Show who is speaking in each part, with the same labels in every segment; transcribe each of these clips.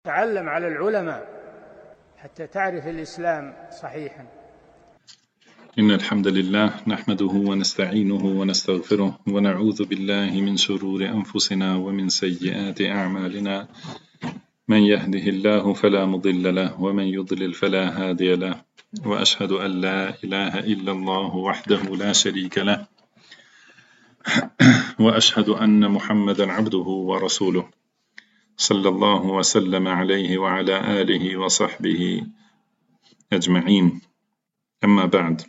Speaker 1: تعلم على العلماء حتى تعرف الإسلام صحيحا.
Speaker 2: إن الحمد لله نحمده ونستعينه ونستغفره ونعوذ بالله من شرور أنفسنا ومن سيئات أعمالنا، من يهده الله فلا مضل له ومن يضلل فلا هادي له، وأشهد أن لا إله إلا الله وحده لا شريك له، وأشهد أن محمدا عبده ورسوله صلى الله وسلم عليه وعلى آله وصحبه أجمعين. أما بعد.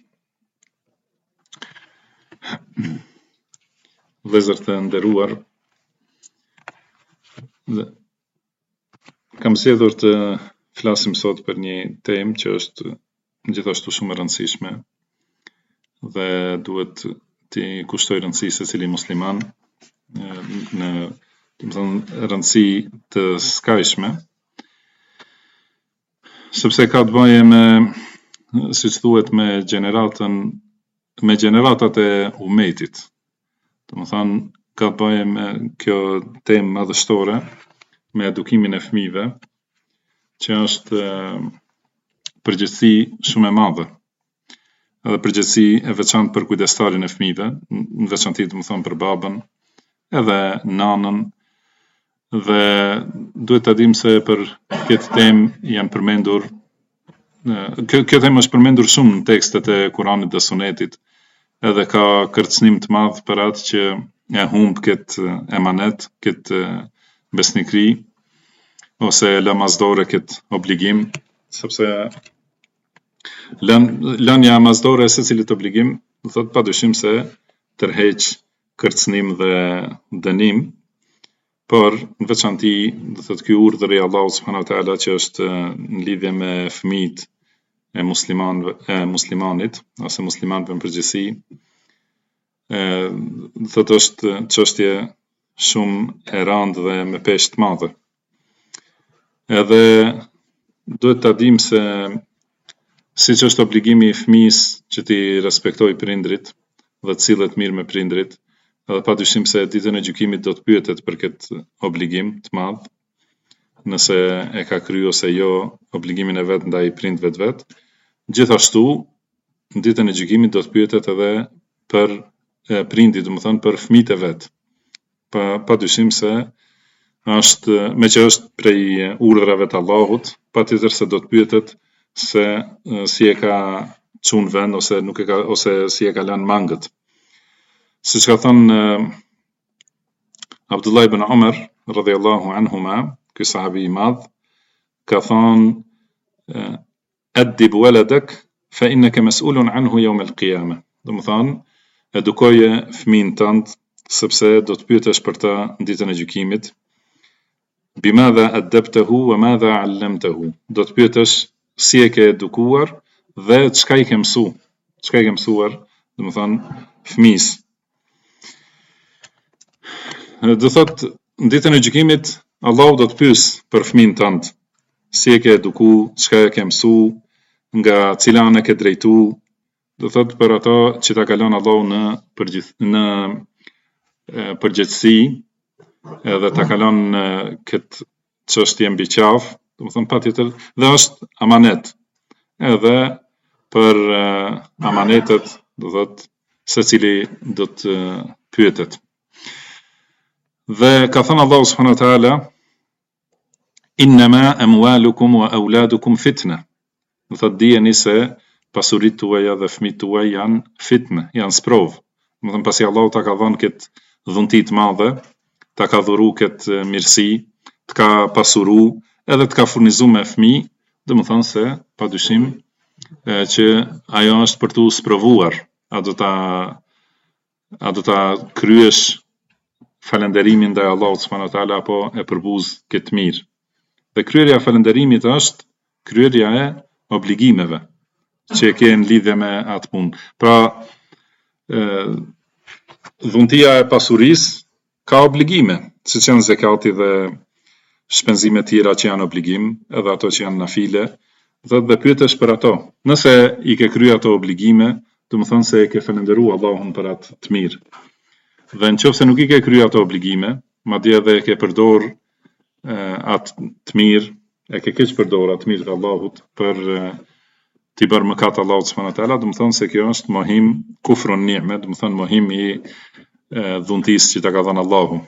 Speaker 2: Vëllezër të nderuar, kam zgjedhur të flasim sot për një temë që është gjithashtu shumë e rëndësishme dhe duhet t'i kushtoj rëndësi secili musliman në rëndësi të skajshme, sepse ka të bëjë me, siç thuhet, me gjeneratat e umetit. Domethënë ka të bëjë me kjo temë madhështore, me edukimin e fëmijëve, që është përgjegjësi shumë e madhe. Edhe përgjegjësi e veçantë për kujdestarin e fëmijëve, në veçanti domethënë për babën, edhe nanën, dhe duhet ta dim se për këtë temë janë përmendur, kjo temë është përmendur shumë në tekstet e Kuranit dhe Sunetit, edhe ka kërcënim të madh për atë që e humb këtë emanet, këtë besnikëri, ose lamazdore këtë obligim, sepse lënia mazdore e secilit obligim, do thotë padyshim se tërheq kërcënim dhe dënim, por në veçanti do thotë ky urdhër i Allahut subhanahu wa taala që është në lidhje me fëmijët e muslimanit ose muslimanëve në përgjithësi, do thotë është çështje shumë e rëndë dhe me peshë të madhe. Edhe duhet ta dim se siç është obligimi i fëmijës që t'i respektojë prindrit dhe të sillet mirë me prindrit, edhe padyshim se ditën e gjykimit do të pyetet për këtë obligim të madh, nëse e ka kryer ose jo obligimin e vet ndaj prindve të vet. Gjithashtu, në ditën e gjykimit do të pyetet edhe për prindit, domethënë për fëmijët e vet. Padyshim se është, meqë është prej urdhrave të Allahut, patjetër se do të pyetet se si e ka çunë vend ose nuk e ka, ose si e ka lënë mangët. Siç ka thënë Abdullah ibn Umar radhiyallahu anhuma, ky sahabi i madh, ka thënë adib waladak fa innaka mas'ulun anhu yawm al-qiyamah. Domethënë, edukoje fëmin tënd sepse do të pyetesh për ta në ditën e gjykimit. Bimadha adabtahu wa madha 'allamtahu. Do të pyetesh si e ke edukuar dhe çka i ke mësuar. Çka i ke mësuar, domethënë fëmis. Do thotë në ditën e gjykimit Allahu do të pyes për fëmin tënd, si e ke eduku, çka e ke mësu, nga cila anë ke drejtu, do thotë për ato që ta ka lënë Allahu në përgjegjësi, edhe ta ka lënë këtë çështje mbi qafë, domethënë patjetër, dhe është amanet. Edhe për amanetet, do thotë secili do të pyetet. Dhe ka thënë Allahu subhanahu wa taala, innama amwalukum wa auladukum fitna. Do thotë dijeni se pasuritë tuaja dhe fëmijët tuaj janë fitnë, janë sprov. Domethënë pasi Allahu ta ka dhënë këtë dhunti të madhe, ta ka dhuru këtë mirësi, të ka pasuru, edhe të ka furnizuar me fëmijë, domethënë se padyshim që ajo është për tu sprovuar, a do ta kryesh falënderimin ndaj Allahut subhanahu wa taala apo e përbuz këtë mirë. Dhe kryerja e falënderimit është kryerja e obligimeve që ke në lidhje me atë punë. Pra, dhuntia e pasurisë ka obligime, siç janë zakati dhe shpenzimet tjera që janë obligim, edhe ato që janë nafile, dhe pyetesh për ato. Nëse i ke kryer ato obligime, domethënë se e ke falënderuar Allahun për atë të mirë. Dhe nëse nuk i ke kryer ato obligime, madje edhe e ke përdor atë të mirë e ke keq përdor atë mirë të Allahut për t'i bërë mëkat Allahut subhanahu wa taala, do të thonë se kjo është mohim kufrun ni'me, do të thonë mohim i dhuntisë që ta ka dhënë Allahu.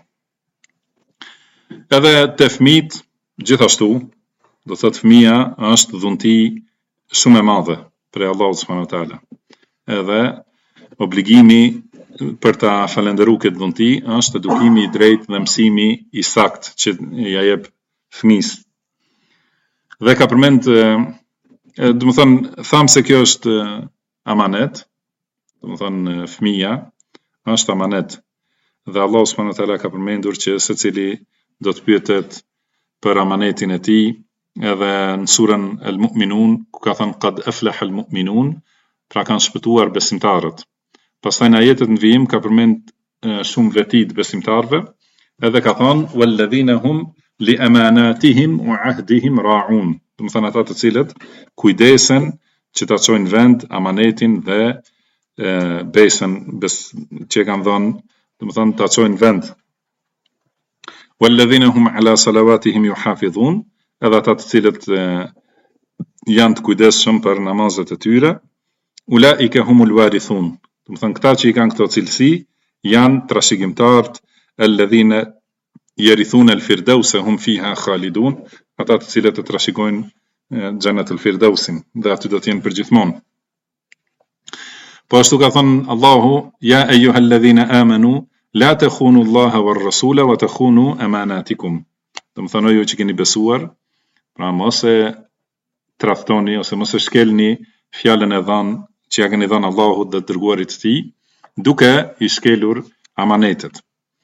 Speaker 2: Edhe te fëmijët gjithashtu, do thotë fëmia është dhunti shumë e madhe për Allahut subhanahu wa taala. Edhe obligimi për ta falendëruar këtë dhunti është edukimi i drejtë dhe mësimi i saktë që ja jep fëmisë. Dhe ka përmend, do të thonë, tham se kjo është amanet, do të thonë fëmia është amanet. Dhe Allah subhanahu wa taala ka përmendur që secili do të pyetet për amanetin e tij, edhe në surën Al-Mu'minun, ku ka thënë qad aflaha al-mu'minun, pra kanë shpëtuar besimtarët. Pastaj në ajetet në vijim ka përmend shumë veti të besimtarëve, edhe ka thënë walladhina hum li amanatihim wa ahdihim ra'un. Do të thonë ata të cilët kujdesen që ta çojnë vend amanetin dhe besën që kanë dhënë, do të thonë ta çojnë vend. Walladhina hum ala salawatihim yuhafizun, edhe ata të cilët janë të kujdesshëm për namazet e tyre. Ulaika humul warithun. Do të thonë këta që i kanë këto cilësi janë trashëgimtarët, alladhina yarithuna al-firdausa hum fiha khalidun, ata të cilët e trashëgojnë xhenetul firdausin dhe aty do të jenë përgjithmonë. Po ashtu ka thënë Allahu, ja ayyuhalladhina amanu la takhunu Allaha war rasula wa takhunu amanatikum. Do të thonë ju që keni besuar, pra mos e tradhtoni ose mos e shkelni fjalën e dhënë që ja keni dhënë Allahut dhe dërguarit të tij, duke i shkelur amanetet.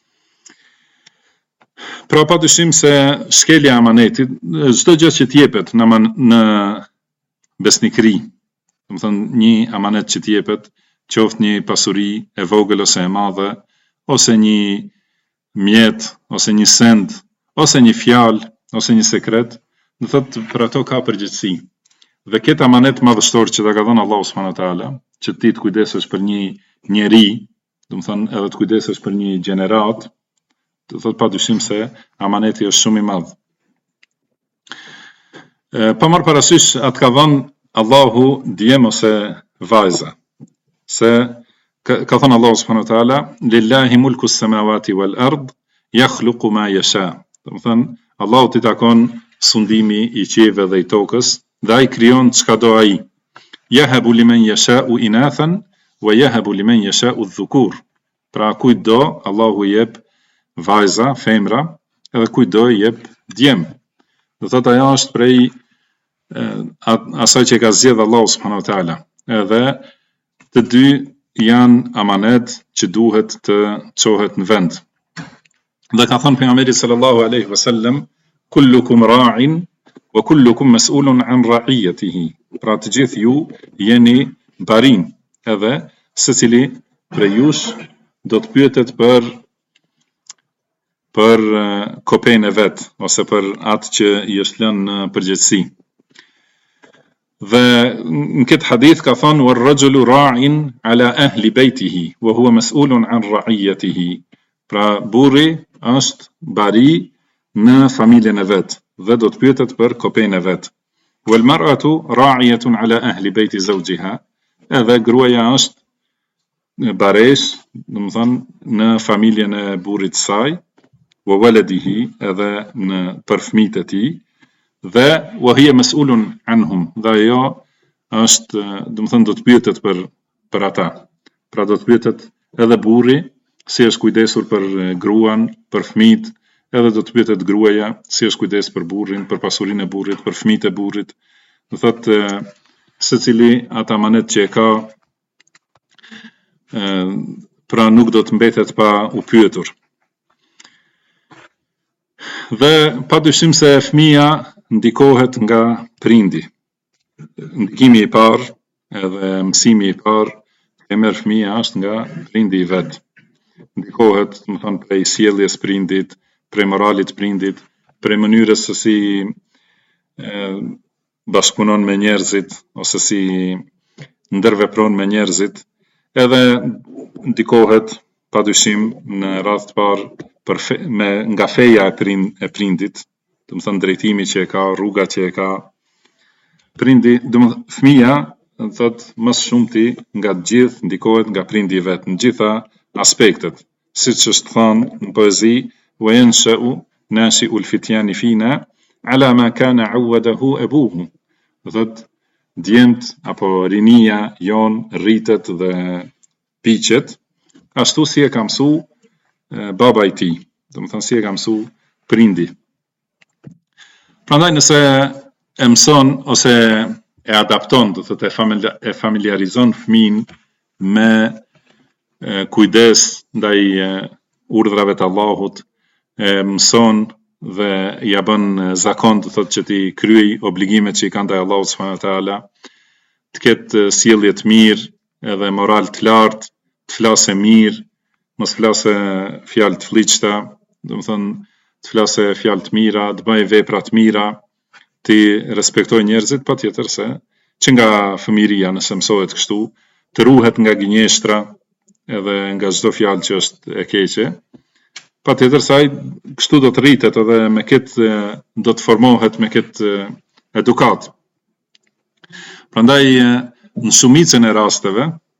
Speaker 2: Pra padyshim se shkelja e amanetit, çdo gjë që t'jepet në besnikëri, do të thonë një amanet që t'jepet, qoftë një pasuri e vogël ose e madhe, ose një mjet, ose një send, ose një fjalë, ose një sekret, do thotë për ato ka përgjegjësi. Dhe këtë amanet madhështor që ta ka dhënë Allahu subhanahu wa taala, që ti të kujdesesh për një njeri, do të thonë edhe të kujdesesh për një gjenerat, do thotë padyshim se amaneti është shumë i madh. Pa marrë parasysh atë ka dhënë Allahu djem ose vajza. Se ka thënë Allahu subhanahu wa taala, lillahi mulku s-samawati wal ard, yakhluqu ma yasha. Do të thonë Allahu t'i takon sundimi i qiejve dhe i tokës, dhe ai krijon çka do ai. Yahabu liman yasha'u inathan wa yahabu liman yasha'u dhukur. Pra kujt do Allahu i jep vajza, femra, edhe kujt do i jep djem. Do thotë ajo është prej asaj që ka zgjedhur Allahu subhanahu wa taala. Edhe të dy janë amanet që duhet të çohet në vend. Dhe ka thënë pejgamberi sallallahu alaihi wasallam, kullukum ra'in wa kullukum mas'ulun an ra'iyatihi. Pra të gjithë ju jeni barin, edhe secili prej jush do të pyetet për kopën e vet, ose për atë që i është lënë në përgjegjësi. Dhe në këtë hadith ka thënë war-rajulu ra'in ala ahli baytihi wa huwa mas'ulun an ra'iyatihi. Pra burri është bari në familjen e vet dhe do të pyetet për kopën e vet. Wal mar'atu ra'iyatun ala ahli bayti zawjiha. Edhe gruaja është baresh, do të thonë në familjen e burrit të saj, wa waladihi, edhe për fëmijët e tij, dhe wa hiya mas'ulun anhum, dhe ajo është, do të thonë do të pyetet për ata. Pra do të pyetet edhe burri si është kujdesur për gruan, për fëmijët, edhe do të pyetet gruaja si është kujdes për burrin, për pasurinë e burrit, për fëmijët e burrit. Do thotë secili atë amanet që e ka, pra nuk do të mbetet pa u pyetur. Dhe padyshim se fëmia ndikohet nga prindi. Ndikimi i parë edhe mësimi i parë e merr fëmia është nga prindi i vet. Ndikohet, do të thonë, prej sjelljes prindit, prej moralit prindit, prej mënyrës se si bashkëpunon me njerëzit, ose si ndërvepron me njerëzit, edhe ndikohet padyshim në radhë të parë nga feja e prindit, do të thënë drejtimi që e ka, rruga që e ka. Prindi, fëmia, do të thotë më shumti nga të gjithë ndikohet nga prindi i vet në gjitha aspektet. Siç është thënë në poezi, wa yansha'u nashi'ul fityani fina ala ma kana 'awwadahu abuhu. Do thotë djemt apo rinia jon rritet dhe piqet ashtu si e ka mësu baba i tij, do të thënë si e ka mësu prindi. Prandaj nëse e mëson ose e adapton, do thotë e familjarizon fëmin me kujdes ndaj urdhrave të Allahut, e mëson dhe ja bën zakon, do thotë që ti kryej obligimet që i ka ndaj Allahut subhanahu wa taala, të ketë sjellje të mirë edhe moral të lartë, të flasë mirë, mos flasë fjalë të flliçta, do të thonë të flasë fjalë të mira, të bëjë vepra të mira, ti respektoj njerëzit, patjetër se që nga fëmiria nëse mësohet kështu, të ruhet nga gënjeshtra edhe nga çdo fjalë që është e keqe. Patjetër se ai kështu do të rritet edhe me këtë do të formohet me këtë edukat. Prandaj në shumicën e rasteve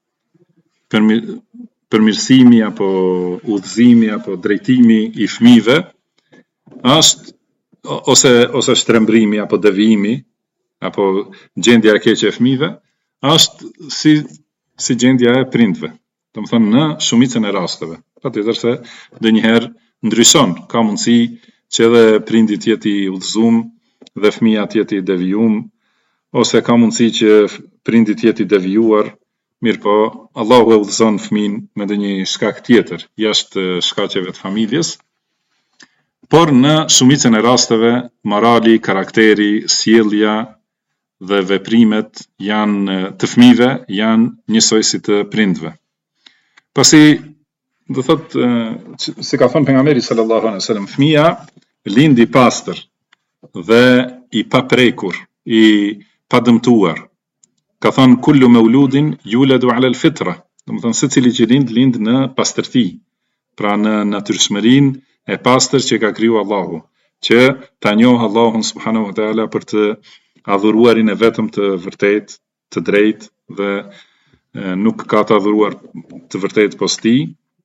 Speaker 2: përmirësimi apo udhëzimi apo drejtimi i fëmijëve është ose shtrembrimi apo devijimi apo gjendja e keqe e fëmijëve është si gjendja e prindve. Do të thonë në shumicën e rasteve. Patjetër se ndonjëherë ndryshon, ka mundësi që edhe prindi të jetë i udhëzuar dhe fëmia të jetë i devijuar, ose ka mundësi që prindi të jetë i devijuar, mirë po Allahu e udhëzon fëmin me ndonjë shkak tjetër, jashtë shkaqeve të familjes. Por në shumicën e rasteve morali, karakteri, sjellja dhe veprimet janë të fëmijëve janë njësoj si të prindve. Pasi do thotë si ka thënë pejgamberi sallallahu alaihi wasallam, fëmia lind i pastër dhe i paprekur, i padëmtuar. Ka thënë kullu mauludin yuladu ala al-fitra, do të thonë secili që lind në pastërti, pra në natyrshmërinë e pastër që ka kriju Allahu, që ta njohë Allahun subhanahu wa taala për të adhuruarin e vetëm të vërtet, të drejt dhe nuk ka të adhuruar të vërtet pos tij.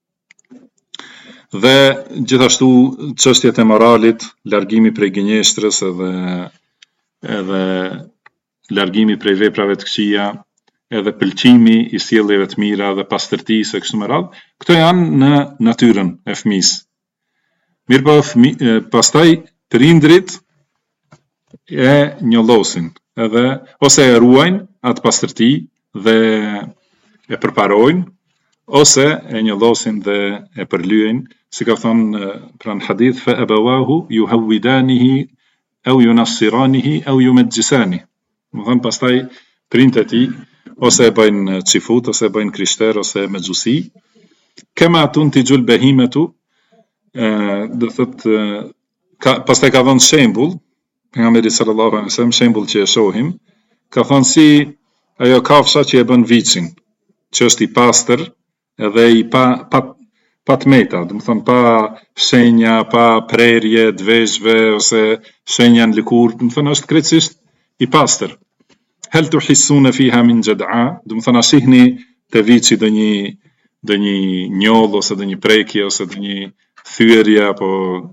Speaker 2: Dhe gjithashtu çështjet e moralit, largimi prej gënjeshtrës edhe largimi prej veprave të këqija, edhe pëlqimi i sjelljeve të mira dhe pastërtisë e kështu me radhë, këto janë në natyrën e fëmisë. Mirëpo pastaj prindrit e njollosin edhe ose e ruajnë atë pastërti dhe e përparojnë, ose e njollosin dhe e përlyejnë, si ka thënë pra në hadith, fa abawahu yuhawwidanihi au yunassiranihi au yumajjisani. Do thënë pastaj prindët e tij ose e bëjnë çifut, ose e bëjnë krishter, ose me xhusi, kema tuntijul bahimatu, do thotë pastaj ka dhënë shembull pejgamberi sallallahu alaihi wasallam, shembull që e shohim, ka thënë si ajo kafsha që e bën vicin, që është i pastër edhe i pa tmeta, do të thonë pa shenja, pa prerje të vezhve ose shenja në lëkur, do të thonë është krejtësisht i pastër. Hel tuhissuna fiha min jad'a, do të thonë a shihni te vici ndonjë njoll ose ndonjë prekje ose ndonjë thyerje apo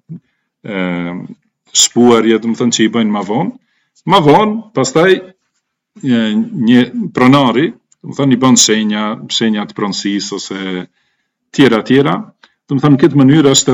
Speaker 2: shpuarje, do të thonë që i bëjnë ma vonë, pastaj një pronari, do të thonë i bën shenja të pronësisë ose tjera, do të thonë në këtë mënyrë është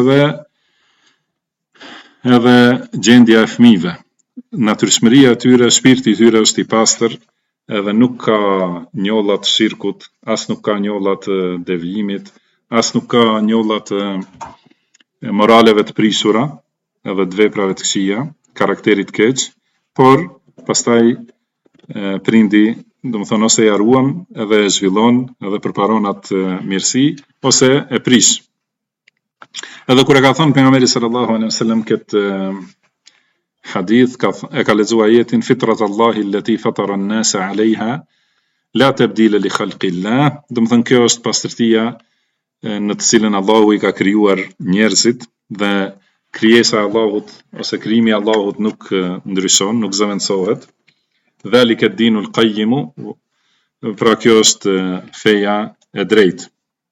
Speaker 2: edhe gjendja e fëmijëve. Natyrshmëria e tyre, shpirti i tyre është i pastër, edhe nuk ka njolla të shirkut, as nuk ka njolla të devijimit, as nuk ka njolla të moraleve të prishura, edhe të veprave të këqija, karakterit keq, por pastaj prindi, do të thonë ose ja ruan, edhe e zhvillon, edhe përparon atë mirësi, ose e prish. Edhe kur e ka thënë pejgamberi sallallahu alaihi wasallam këtë hadith, e ka lexuar ajetin fitrat Allahi allati fatara an-nasa 'alayha la tabdila li khalqillah, do të thonë kjo është pastërtia në të cilën Allahu i ka krijuar njerëzit dhe krijesa e Allahut ose krijimi i Allahut nuk ndryshon, nuk zëvendësohet. Dhalika ad-dinul qayyim, pra kjo është feja e drejtë.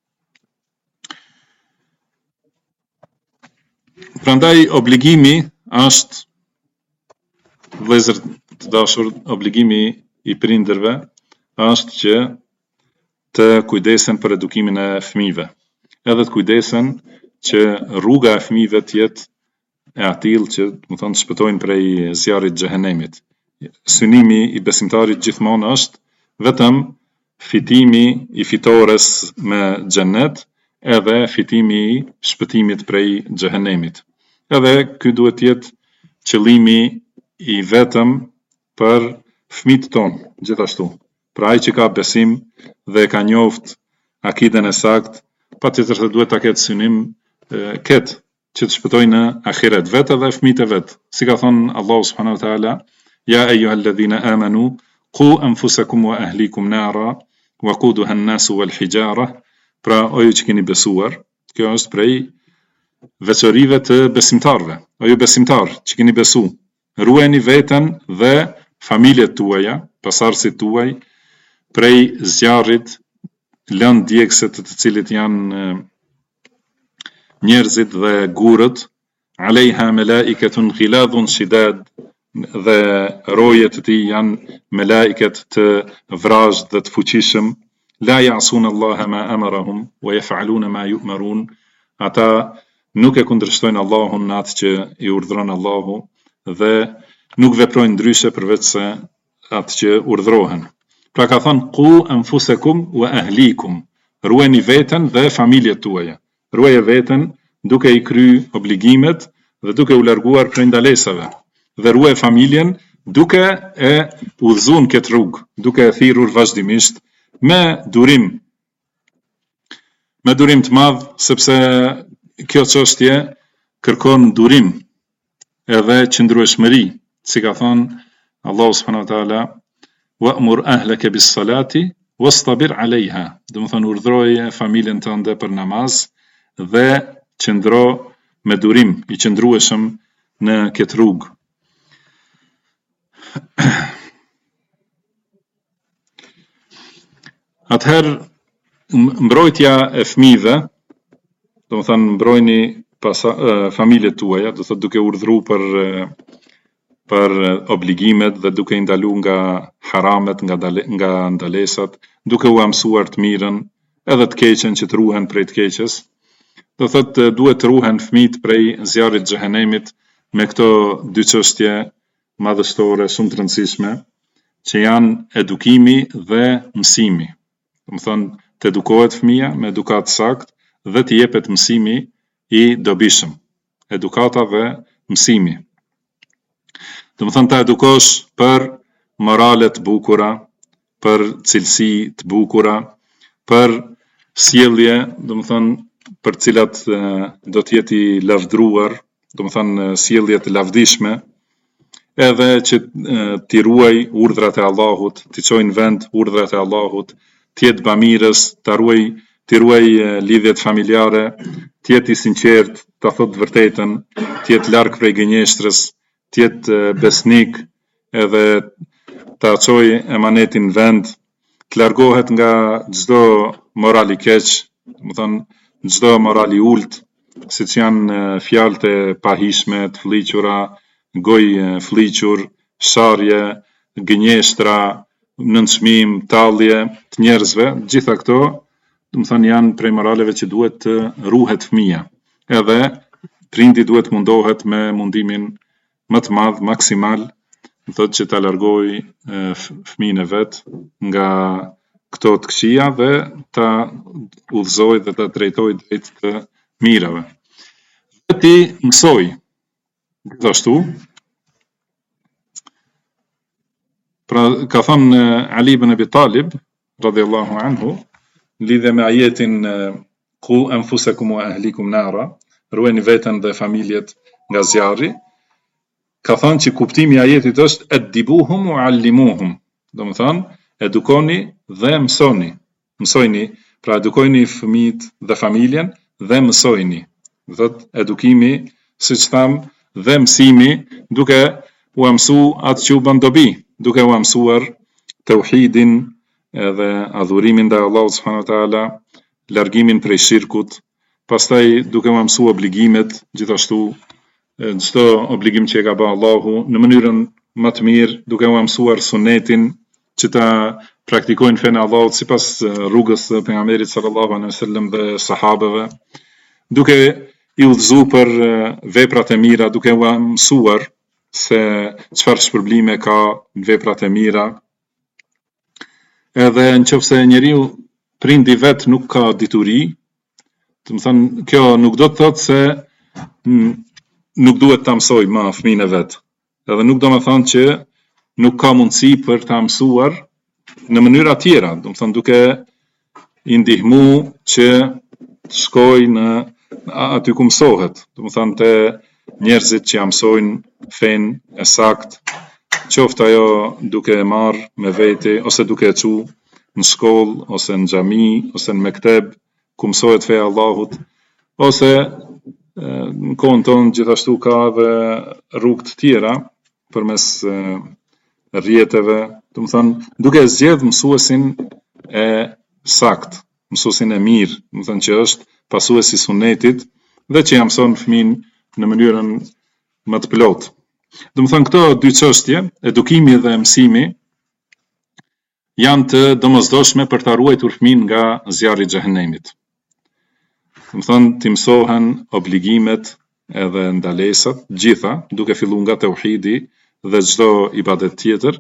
Speaker 2: Prandaj obligimi është, vëllezër të dashur, obligimi i prindërve është që të kujdesen për edukimin e fëmijëve, edhe të kujdesen që rruga e fëmijëve të jetë e atill që, do të thonë, shpëtojnë prej zjarrit xhehenemit. Synimi i besimtarit gjithmonë është vetëm fitimi i fitores me xhennet, edhe fitimi i shpëtimit prej xhehenemit. Edhe ky duhet të jetë qëllimi i vetëm për fëmijët tonë, gjithashtu. Pra ai që ka besim dhe ka njoft akiden e saktë, patjetër se duhet ta ketë synim këtë që të shpëtojnë në ahiret, vetë dhe fëmijët e vet. Si ka thënë Allahu subhanahu wa taala, ya ayyuhalladhina amanu qu anfusakum wa ahlikum nara waquduha an-nasu wal hijara. Pra o ju që keni besuar, kjo është prej veçorive të besimtarve. O ju besimtar që keni besu, ruajeni veten dhe familjet tuaja, pasardhësit tuaj, prej zjarrit lëndë djegëse të cilit janë njerëzit dhe gurët, alejha melaiketun ghiladhun shidad, dhe rojet të tij janë melaiket të vrazhë dhe të fuqishëm, la ya'sun Allah ma amarahum wa yaf'aluna ma yu'marun. Ata nuk e kundërshtojnë Allahun në atë që i urdhëron Allahu dhe nuk veprojnë ndryshe përveç se atë që urdhërohen. Pra ka thënë qu anfusakum wa ahlikum, ruajeni veten dhe familjet tuaja. Ruaje veten duke i kry obligimet dhe duke u larguar prej ndalesave, dhe ruaj familjen duke e udhëzuar këtë rrugë, duke e thirrur vazhdimisht me durim të madh, sepse kjo çështje kërkon durim edhe qëndrueshmëri, si ka thënë Allahu subhanahu wa taala, wa'mur ahlaka bis-salati wastabir 'alayha. Do të thonë urdhroje familjen tënde për namaz dhe qëndro me durim, i qëndrueshëm në këtë rrugë. Atëherë mbrojtja e fëmijëve, do të thonë mbrojni familjet tuaja, do të thotë duke urdhëruar për obligimet dhe duke i ndaluar nga haramet, nga ndalesat, duke u mësuar të mirën edhe të keqen që të ruhen prej të keqes. Do thotë duhet të ruhen fëmijët prej zjarrit xhehenemit me këto dy çështje madhështore shumë të rëndësishme, që janë edukimi dhe mësimi. Do të thonë të edukohet fëmia me edukat sakt dhe të jepet mësimi i dobishëm. Edukata dhe mësimi. Do të thonë ta edukosh për morale të bukura, për cilësi të bukura, për sjellje, do të thonë për cilat do të jetë i lavdruar, do të thonë sjellje të lavdishme, edhe që t'i ruaj urdhrat e Allahut, t'i çojnë vend urdhrat e Allahut, t'jetë bamirës, t'i ruaj lidhjet familjare, t'jetë i sinqert, t'a thotë vërtetën, t'jetë larg prej gënjeshtrës, t'jetë besnik, edhe t'a çoj emanetin vend, t'largohet nga çdo moral i keq, do të thonë çdo moral i ult, siç janë fjalët e pahishme, të fliqura, gojë fliqur, sharje, gënjeshtra, nënçmim, tallje të njerëzve, gjitha këto, do të thonë janë prej moraleve që duhet të ruhet fëmia. Edhe prindi duhet mundohet me mundimin më të madh, maksimal, do thotë që ta largojë fëmijën e vet nga këto të këqija dhe ta udhëzoj dhe ta drejtoj drejt të mirave. Dhe ti mësoj. Gjithashtu, pra ka thënë Ali ibn Abi Talib, radhiyallahu anhu, lidhe me ajetin qu anfusakum wa ahlikum nara, ruajeni veten dhe familjet nga zjarri, ka thënë që kuptimi i ajetit është edibuhum wa allimuhum, do të thonë edukoni dhe mësoni. Mësojni, pra edukojni fëmijët dhe familjen dhe mësojni. Do thotë edukimi siç tham, dhe mësimi duke u mësu atë që u bën dobi, duke u mësuar tauhidin edhe adhurimin ndaj Allahut subhanahu wa taala, largimin prej shirkut, pastaj duke u mësu obligimet, gjithashtu çdo obligim që e ka bërë Allahu në mënyrën më të mirë, duke u mësuar sunetin që ta praktikojnë fenë e Allahut sipas rrugës së pejgamberit sallallahu alaihi wasallam dhe sahabeve, duke i udhëzu për veprat e mira, duke u mësuar se çfarë shpërblime ka në veprat e mira. Edhe nëse njeriu prindi vet nuk ka dituri, do të thënë kjo nuk do të thotë se nuk duhet ta mësoj më fëmijën e vet. Edhe nuk do të thonë që nuk ka mundësi për ta mësuar në mënyra tjera, do të thënë duke i ndihmu që të shkojë në aty ku mësohet, do të thënë te njerëzit që ja mësojnë fenë e saktë, qoftë ajo duke e marrë me vete, ose duke e çu në shkollë, ose në xhami, ose në mekteb, ku mësohet feja e Allahut, ose në kohën tonë gjithashtu ka edhe rrugë të tjera përmes rrjeteve, do të thënë duke zgjedh mësuesin e saktë, mësuesin e mirë, do të thënë që është pasuesi i sunetit dhe që ja mëson fëmin në mënyrën më të plotë. Do të thënë këto dy çështje, edukimi dhe mësimi, janë të domosdoshme për ta ruajtur fëmin nga zjarri i xhehenemit. Do të thënë të mësohen obligimet edhe ndalesat, gjitha, duke filluar nga tauhidi dhe çdo ibadet tjetër,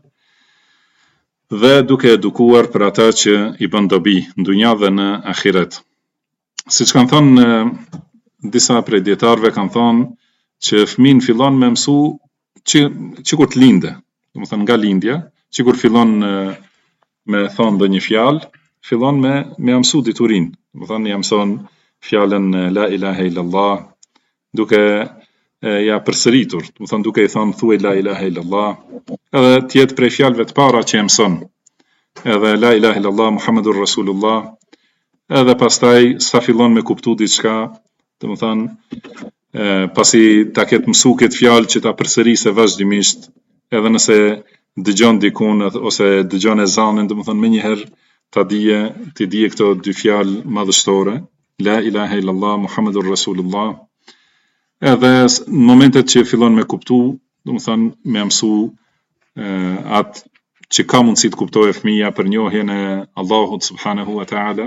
Speaker 2: dhe duke edukuar për ata që i bën dobi në dunja dhe në ahiret. Siç kanë thënë disa prej dietarëve, kanë thënë që fëmin fillon me mësu që kur të linde, do të thënë nga lindja, që kur fillon me thonë ndonjë fjalë, fillon me mësu diturinë, do të thënë ja mëson fjalën la ilaha illallah, duke ja përsëritur, do të thënë duke i thënë thuaj la ilaha illallah, edhe të jetë prej fjalëve të para që e mëson, edhe la ilaha illallah Muhammedur Rasulullah, edhe pastaj sa fillon me kuptu diçka, do të thënë pasi ta ketë mësu këtë fjalë që ta përsërisë vazhdimisht, edhe nëse dëgjon dikun ose dëgjon ezanin, do të thënë menjëherë ti dije këto dy fjalë madhështore, la ilaha illallah Muhammedur Rasulullah, edhe në momentet që fillon me kuptu, do të thënë me mësu atë që ka mundësi të kuptojë fëmia për njohjen e Allahut subhanahu wa taala,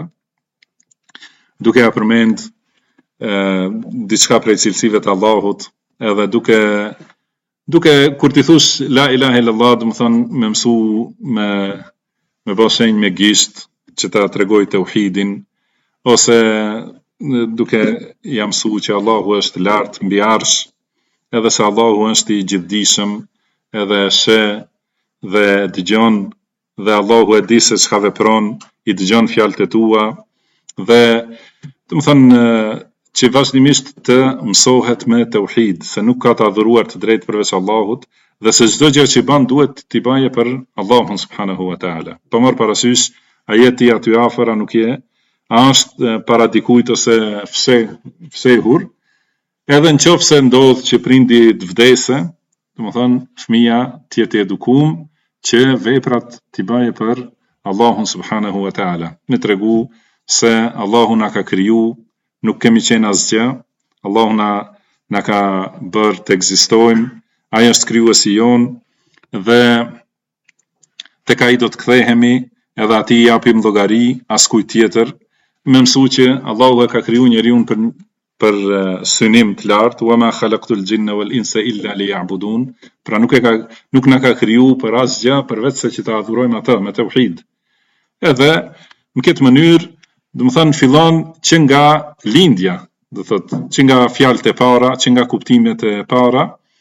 Speaker 2: duke ja përmend diçka prej cilësive të Allahut, edhe duke kur ti thush la ilaha illallah, do të thënë me mësu me bë shenjë me gisht që ta tregoj tauhidin, ose duke ja mësu që Allahu është lart mbi arsh, edhe se Allahu është i gjithdijshëm, edhe sheh dhe dëgjon, dhe Allahu e di se çka vepron, i dëgjon fjalët e tua, dhe do të thënë që vazhdimisht të mësohet me tauhid, se nuk ka të adhuruar të drejtë përveç Allahut, dhe se çdo gjë që bën duhet t'i baje për Allahun subhanahu wa taala. Pa marr parasysh ajeti aty afër nuk je, a është para dikujt ose fsehur, edhe nëse ndodh që prindi të vdesë, do të thënë fëmia të jetë edukuar që veprat t'i baje për Allahun subhanahu wa taala. Me tregu se Allahu na ka kriju, nuk kemi qenë asgjë, Allahu na ka bërë të ekzistojmë, ai është krijuesi jon, dhe tek ai do të kthehemi, edhe atij i japim llogari askujt tjetër, me mësu që Allahu e ka kriju njeriun për synim të lartë, wa ma khalaqtul jinna wal insa illa liya'budun, pra nuk na ka kriju për asgjë përveç se që ta adhurojmë atë me tauhid. Edhe në këtë mënyrë, do të thënë fillon që nga lindja, do thotë që nga fjalët e para, që nga kuptimet e para,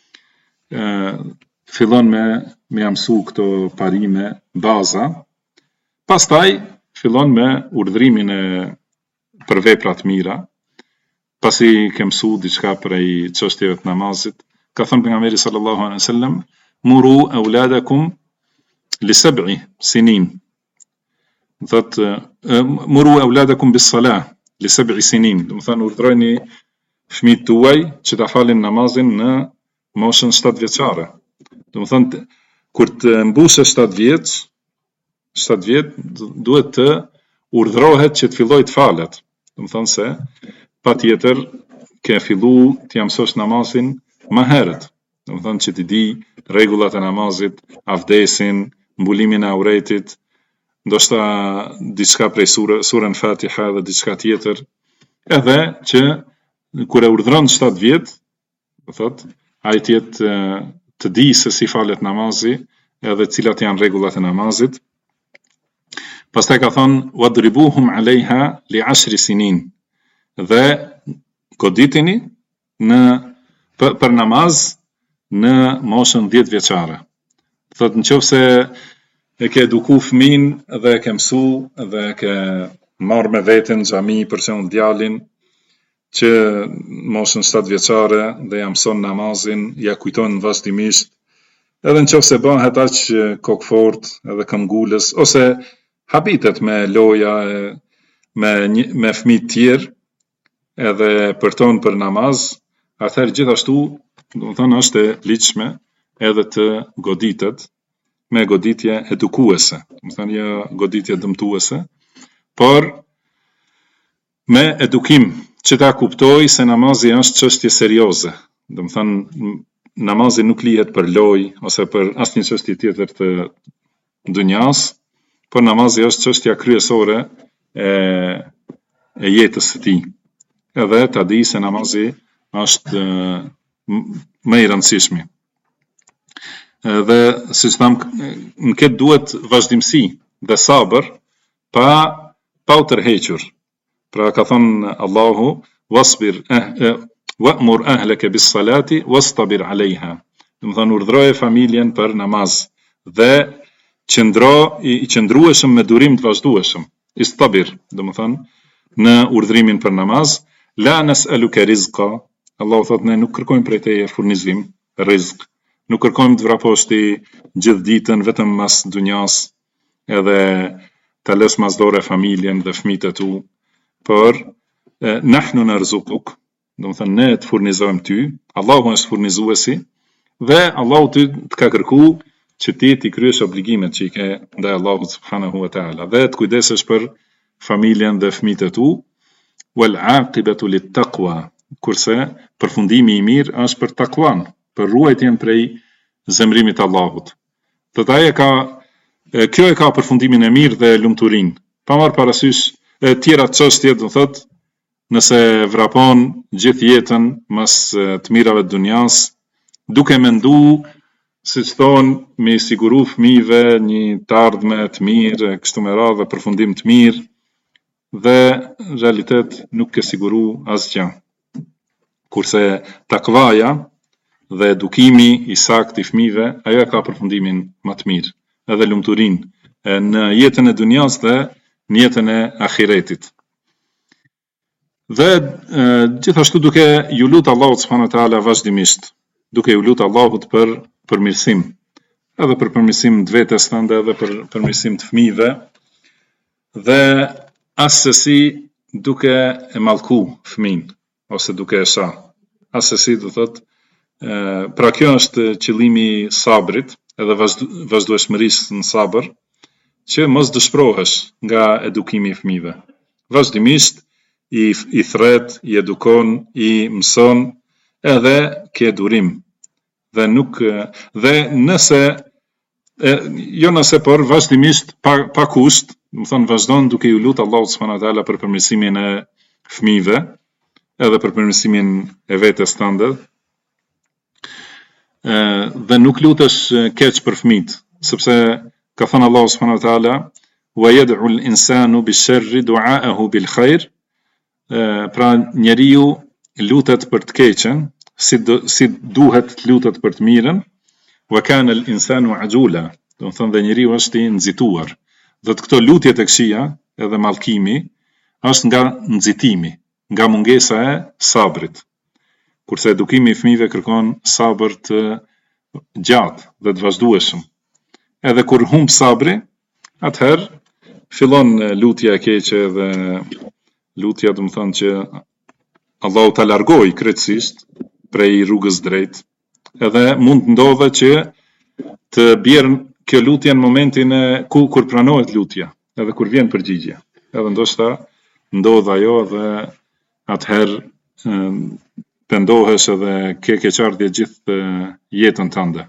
Speaker 2: fillon me mësu këto parime, baza, pastaj fillon me urdhrimin për vepra të mira, pasi ke mësu diçka prej çështjeve të namazit, ka thënë pejgamberi sallallahu alaihi wasallam, muru auladakum li 7 sinin. Thot muru auladakum bis salah li 7 sinin, do të thënë urdhrojni fëmijët tuaj që ta falin namazin në moshën 7 vjeçare. Do më thënë, kur të mbusë 7 vjet, duhet të urdhrohet që të filloj të falet. Do më thënë se, pa tjetër, ke fillu të jamësosh namazin më herët. Do më thënë që ti di rregullat e namazit, avdesin, mbulimin e auretit, ndoshta diçka prej surën Fatiha dhe diçka tjetër, edhe që kur e urdhron 7 vjet, do thotë, ai të di se si falet namazi, edhe cilat janë rregullat e namazit. Pastaj ka thonë wadribuhum alejha li 10 sinin, dhe goditini për namaz në moshën 10 vjeçare. Thotë nëse e ke eduku fëmin dhe e ke mësu dhe e ke marrë me veten xhami për shembull djalin që moshën 7 vjeçare dhe ja mëson namazin, ja kujton vazhdimisht, edhe nëse bëhet aq kokfort edhe këmbgulës ose habitet me loja me fëmijë tjerë edhe përton për namaz, atëherë gjithashtu, do të thonë është e ligjshme edhe të goditet me goditje edukuese, do të thonë jo goditje dëmtuese, por me edukim që ta kuptoj se namazi është çështje serioze. Do të thonë namazi nuk lihet për lojë ose për asnjë çështje tjetër të dunjas, por namazi është çështja kryesore e jetës së tij. Edhe ta di se namazi është më i rëndësishmi. Dhe siç tham, në këtë duhet vazhdimsi dhe sabër pa u tërhequr. Pra ka thonë Allahu wasbir wa'mur ahlaka bis salati wastabir alejha. Do të thonë urdhroje familjen për namaz dhe i qëndrueshëm me durim të vazhdueshëm. Istabir, do të thonë në urdhrimin për namaz, la nas'aluka rizqa. Allahu thotë ne nuk kërkojmë prej teje furnizim, rizq. Nuk kërkojmë të vraposhti gjithë ditën vetëm mas dunjas edhe të lësh mas dore familjen dhe fëmijët e tu, por nahnu narzuquk, do të thënë ne të furnizojmë ty, Allahu është furnizuesi dhe Allahu ty të ka kërku që ti t'i kryesh obligimet që i ke ndaj Allahut subhanahu wa taala dhe të kujdesesh për familjen dhe fëmijët e tu, wal aqibatu lit taqwa, kurse përfundimi i mirë është për takwan, për ruajtjen prej zemrimit Allahut. Kjo e ka përfundimin e mirë dhe lumturinë. Pa marrë parasysh tjera çështje, do thotë, nëse vrapon gjithë jetën mas të mirave të dunjas, duke mendu, siç thonë, me siguru fëmijëve një të ardhme të mirë, kështu me radhë dhe përfundim të mirë, dhe në realitet nuk ke siguru asgjë. Kurse takvaja dhe edukimi i saktë i fëmijëve, ajo ka përfundimin më të mirë, edhe lumturinë në jetën e dunjas dhe në jetën e ahiretit. Dhe gjithashtu duke ju lutë Allahut subhanahu wa taala vazhdimisht, duke ju lutë Allahut për përmirësim, edhe për përmirësim të vetes tënde, edhe për përmirësim të fëmijëve, dhe asesi duke e mallku fëmin, ose duke e sha. Asesi do thotë, pra kjo është qëllimi i sabrit, edhe vazhdueshmërisë në sabër, që mos dëshpërohesh nga edukimi i fëmijëve. Vazhdimisht i thret, i edukon, i mëson, edhe ke durim. Dhe nëse por vazhdimisht pa kusht, më thonë vazhdon duke ju lutë Allahu subhanahu wa taala për përmirësimin e fëmijëve, edhe për përmirësimin e vetes tënde, dhe nuk lutesh keq për fëmijët, sepse ka thënë Allahu subhanahu wa taala wa yad'u al-insanu bish-sharri du'a'ahu bil-khair, pra njeriu lutet për të keqen, si duhet të lutet për të mirën, wa kana al-insanu ajula, do të thonë dhe njeriu është i nxituar. Dhe këto lutjet e këqija, edhe mallkimi, është nga nxitimi, nga mungesa e sabrit. Kurse edukimi i fëmijëve kërkon sabër të gjatë dhe të vazhdueshëm. Edhe kur humb sabri, atëherë fillon lutja e keqe dhe lutja, do të thonë që Allahu ta largoj krejtësisht prej rrugës drejt, edhe mund të ndodhe që të bjerë kjo lutje në momentin kur pranohet lutja, edhe kur vjen përgjigje. Edhe ndoshta ndodh ajo dhe atëherë pendohesh edhe ke keqardhje gjithë jetën tënde.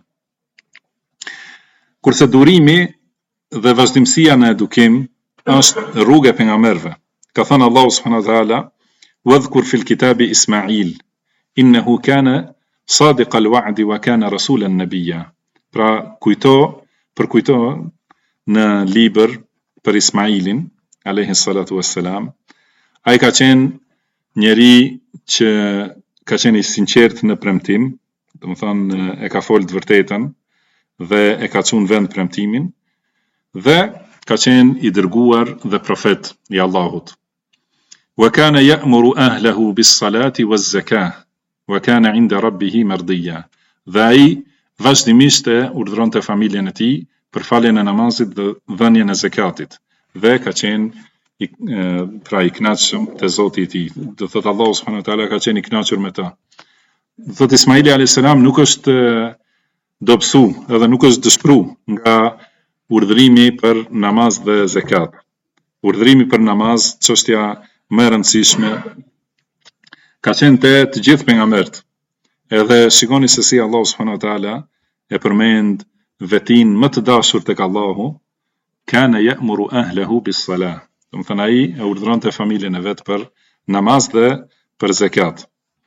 Speaker 2: Kurse durimi dhe vazhdimësia në edukim është rrugë e pejgamberëve. Ka thënë Allahu subhanahu wa taala: "Wadhkur fil kitabi Ismail, innahu kana sadiq al-wa'di wa kana rasulan nabiyya." Pra përkujto në libër për Ismailin alayhi salatu wassalam. Ai ka qenë njeri që ka qenë i sinqert në premtim, do të thonë e ka folë të vërtetën dhe e ka çuar vend premtimin, dhe ka qenë i dërguar dhe profet i Allahut. Wa kana ya'muru ahlahu bis-salati waz-zakah wa kana 'inda rabbih mardiya. Dhe ai vazhdimisht e urdhëronte familjen e tij për faljen e namazit dhe dhënien e zakatit, dhe ka qenë i kënaqshëm te Zoti i tij. Do thotë Allahu subhanahu wa taala ka qenë i kënaqur me ta. Thotë Ismaili alayhis salam nuk është dobësu edhe nuk është dëshpëru nga urdhërimi për namaz dhe zakat. Urdhërimi për namaz, çështja më e rëndësishme, ka qenë të gjithë pejgamberët. Edhe shikoni se si Allahu subhanahu wa taala e përmend vetin më të dashur tek Allahu, kana ya'muru ahlahu bis-salah. Do të thënë ai e urdhëronte familjen e vet për namaz dhe për zakat.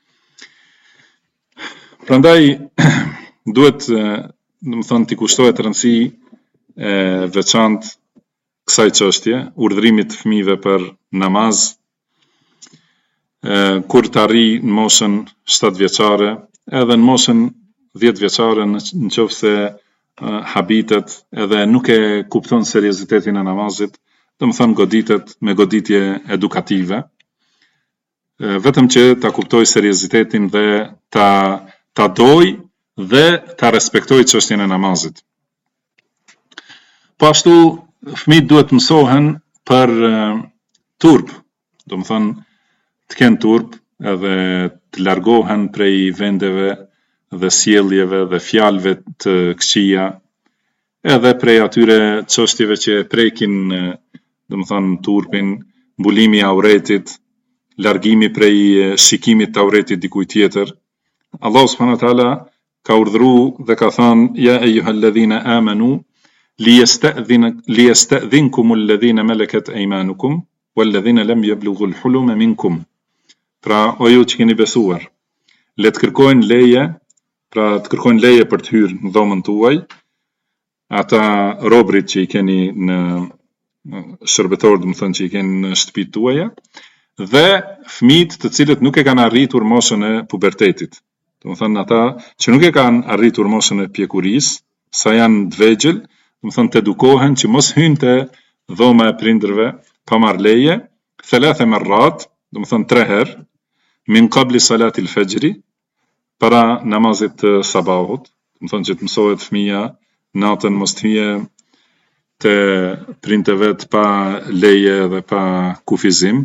Speaker 2: Prandaj duhet, do të thënë, t'i kushtohet rëndësi veçantë kësaj çështje, urdhërimit të fëmijëve për namaz, kur të arri në moshën 7 vjeçare, edhe në moshën 10 vjeçare nëse habitet edhe nuk e kupton seriozitetin e namazit, do të thënë goditet me goditje edukative, vetëm që ta kuptoj seriozitetin dhe ta doj dhe ta respektoj çështjen e namazit. Po ashtu fëmijët duhet mësohen për turp, do të thënë të kenë turp edhe të largohen prej vendeve dhe sjelljeve dhe fjalëve të këqija, edhe prej atyre çështjeve që prekin, do të thënë, turpin, mbulimi i auretit, largimi prej shikimit të auretit dikujt tjetër. Allahu subhanahu wa taala ka urdhëruar dhe ka thënë: "Ya ayyuhalladhina amanu liyasta'dhinkum alladhina malakat aymanukum walladhina lam yablughu al-huluma minkum." Pra, o ju që keni besuar, le të kërkojnë leje, pra të kërkojnë leje për të hyrë në dhomën tuaj, ata robrit që i keni në shërbetor, do të thënë që i keni në shtëpitë tuaja, dhe fëmijët të cilët nuk e kanë arritur moshën e pubertetit. Do të thënë ata që nuk e kanë arritur moshën e pjekurisë, sa janë të vegjël, do të thënë të edukohen që mos hyjnë te dhoma e prindërve pa marrë leje, 3 marrat, do të thënë 3 herë, min qabli salati al-fajri, para namazit të sabahut, do të thënë që të mësohet fëmia natën mos të hyjë te prindët e vet pa leje dhe pa kufizim.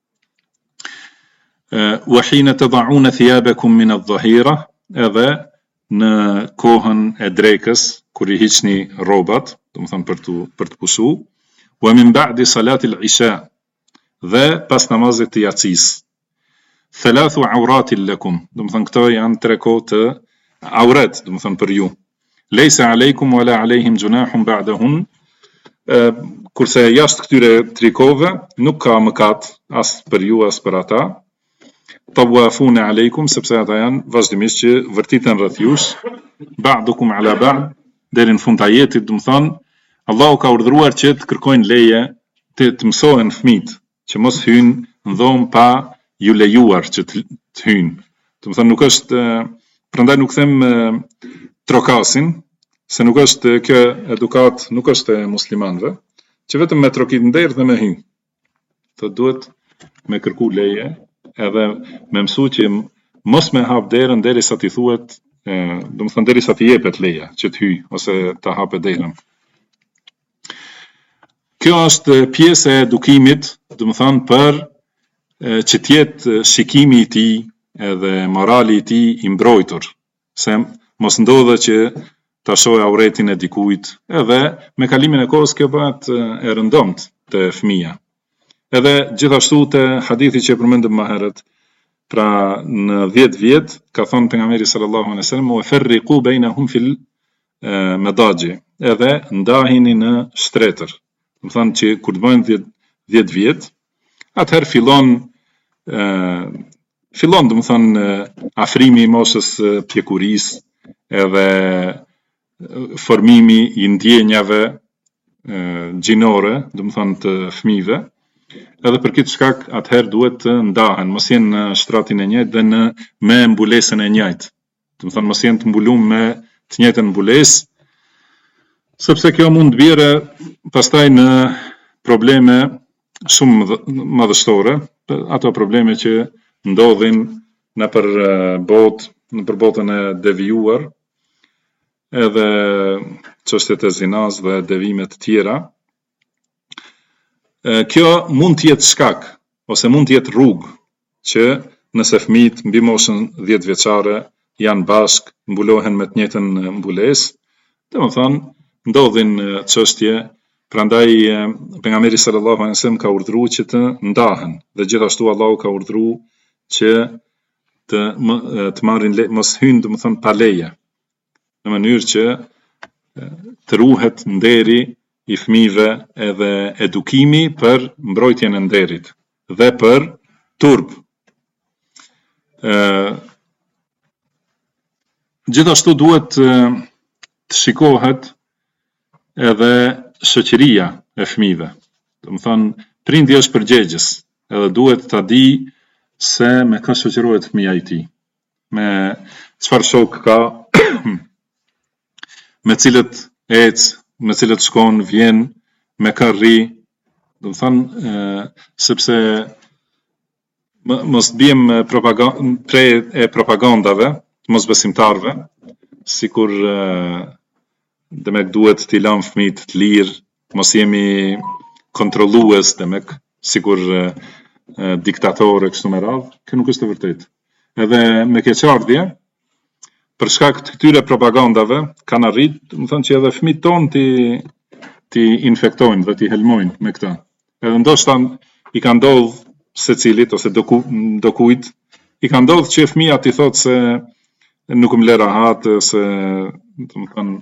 Speaker 2: Wa hina tad'un thiyabakum min adh-dhahira, edhe në kohën e drekës kur i hiqni rrobat, do të thënë për të pushu, wa min ba'di salati al-isha, dhe pas namazit të yatsis. 3 awratin lakum, do të thënë këto janë 3 kohë të auret, do të thënë për ju. Laysa alaykum wala alayhim junahun ba'dahun, kurse jashtë këtyre 3 kohëve nuk ka mëkat as për ju as për ata. Tawafuna alaykum, sepse ata janë vazhdimisht që vërtiten rreth jush, ba'dukum ala ba'd, deri në fund të ajetit, do të thënë Allahu ka urdhëruar që të kërkojnë leje, të mësohen fëmijët që mos hyjnë në dhomë pa ju lejuar që të hyjnë. Do të thënë nuk është, prandaj nuk them trokasin, se nuk është kjo edukat, nuk është e muslimanëve, që vetëm me trokit nder dhe me hyjnë. Thotë duhet me kërku leje, edhe me mësu që mos me hap derën derisa t'i thuhet, do të thënë derisa t'i jepet leja që të hyj ose ta hapet derën. Kjo është pjesë e edukimit, do të thënë për që tjetë shikimi i tij edhe morali i tij i mbrojtur, se mos ndodhe që ta shohë auretin e dikujt, edhe me kalimin e kohës kjo bëhet e rëndomt te fëmia. Edhe gjithashtu te hadithi që përmendëm më herët, pra në 10 vjet ka thënë pejgamberi sallallahu alaihi wasallam wa farriqu bainahum fil madaji, edhe ndahini në shtretër. Do të thonë që kur të bëjnë 10 vjet, atëherë fillon do të thonë afrimi i moshës pjekurisë, edhe formimi i ndjenjave gjinore, do të thonë të fëmijëve. Edhe për këtë shkak atëherë duhet të ndahen, mos jenë në shtratin e njëjtë dhe me mbulesën e njëjtë. Do të thonë mos jenë të mbuluar me të njëjtën mbulesë, sepse kjo mund të bjerë pastaj në probleme shumë madhështore, ato probleme që ndodhin nëpër botën e devijuar, edhe çështjet e zinas dhe devime të tjera. Kjo mund të jetë shkak ose mund të jetë rrugë që nëse fëmijët mbi moshën 10 vjeçare janë bashk, mbulohen me të njëjtën mbulesë, domethënë ndodhin çështje, prandaj pejgamberi sallallahu alaihi wasallam ka urdhëruar që të ndahen, dhe gjithashtu Allahu ka urdhëruar që të marrin mos hyjnë domethënë pa leje, në mënyrë që të ruhet nderi i fëmijëve edhe edukimi për mbrojtjen e nderit dhe për turp. Gjithashtu duhet të shikohet edhe shoqëria e fëmijëve. Do të thonë prindi është përgjegjës, edhe duhet ta di se me ka shoqërohet fëmia i tij, me çfarë shok ka, me cilët ecë, me cilët shkon, vjen, me ka rri, do të thonë sepse mos bjem prej e propagandave, mos besimtarve, sikur demek duhet t'i lëm fëmijët të lirë, mos jemi kontrollues, demek sikur diktatorë kështu me radhë, kjo nuk është e vërtetë. Edhe me keqardhje, për shkak të këtyre propagandave kanë arrit, do të thonë që edhe fëmijët tonë ti infektojnë dhe ti helmojnë me këtë. Edhe ndoshta i ka ndodhur secilit ose do kujt i ka ndodhur që fëmia ti thotë se nuk më le rahat, se do të thonë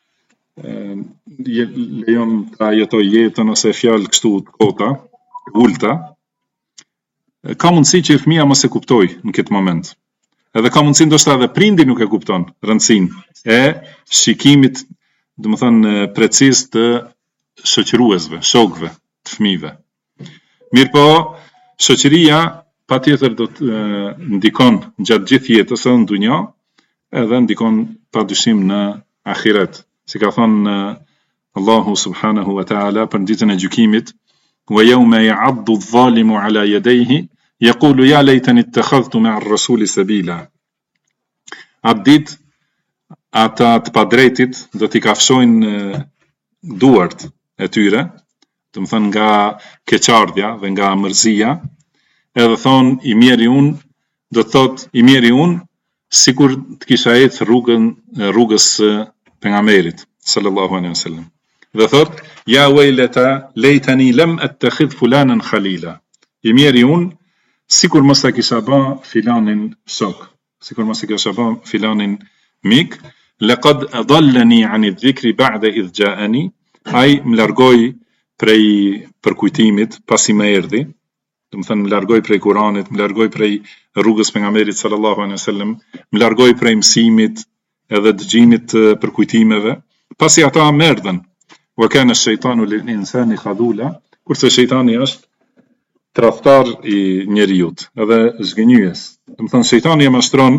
Speaker 2: lejon ta jetoj jetën ose fjalë kështu të kota, ulta. Ka mundësi që fëmia mos e kuptoj në këtë moment. Edhe ka mundësi ndoshta edhe prindi nuk e kupton rëndësinë e shikimit, do të thonë preciz të shoqëruesve, shokëve të fëmijëve. Mirpo, shoqëria patjetër do të ndikon gjatë gjithë jetës në dunjë, edhe ndikon padyshim në ahiret. Si ka thënë Allahu subhanahu wa ta'ala për ditën e gjykimit, wa yawma ya'addu adh-dhalimu 'ala yadayhi yaqulu ya laytani ittakhadhtu ma'a ar-rasuli sabila. Atë ditë ata të padrejtit do t'i kafshojnë duart e tyre, do të thënë nga keqardhja dhe nga mërzia, edhe thonë i mjeri unë, do të thotë i mjeri unë, sikur të kisha ecë rrugës pejgamberit sallallahu alaihi wasallam. Dhe thotë ja waylata laytani lam attakhidh fulanan khalila. I mjeri unë, sikur mos ta kisha bë filanin shok, sikur mos e kisha bë filanin mik, laqad adallani 'ani adh-dhikri ba'da idh ja'ani, ai më largoi prej përkujtimit pasi më erdhi, do të thënë më largoi prej Kuranit, më largoi prej rrugës pejgamberit sallallahu alaihi wasallam, më largoi prej mësimit edhe dëgjimit të përkujtimeve, pasi ata më erdhën. Wa kana ash-shaytanu lil-insani khadula, kurse shejtani është tradhtar i njeriut, edhe zgënjyes. Do të thënë shejtani e mashtron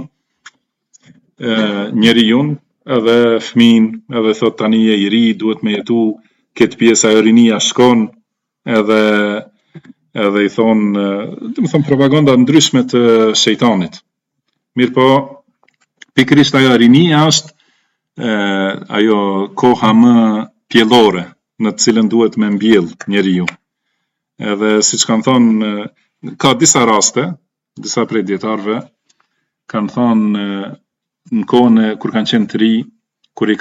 Speaker 2: njeriun, edhe fëmin, edhe thot tani je i ri, duhet me jetu këtë pjesa e rinia shkon, edhe i thonë, do të thënë propaganda ndryshme të shejtanit. Mirpo, pikërisht ajo rinia është ajo koha më pjellore, në të cilën duhet me mbjell njeriu. Edhe siç kanë thonë ka disa raste, disa prej dietarëve kanë thënë në kohën kur kanë qenë të ri, kur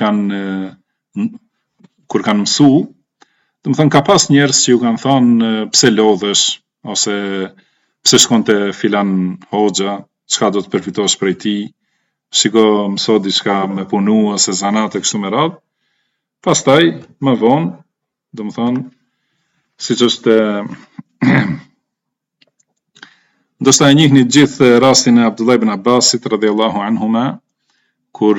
Speaker 2: kanë mësu, do të thënë ka pas njerëz që ju kanë thënë pse lodhesh ose pse shkon te filan hoxha, çka do të përfitosh prej tij, shiko mëso diçka me punu ose zanate kështu me radhë. Pastaj më vonë, do të thënë, siç është ndoshta e njihni gjithë rastin e Abdullah ibn Abbasit radhiyallahu anhuma, kur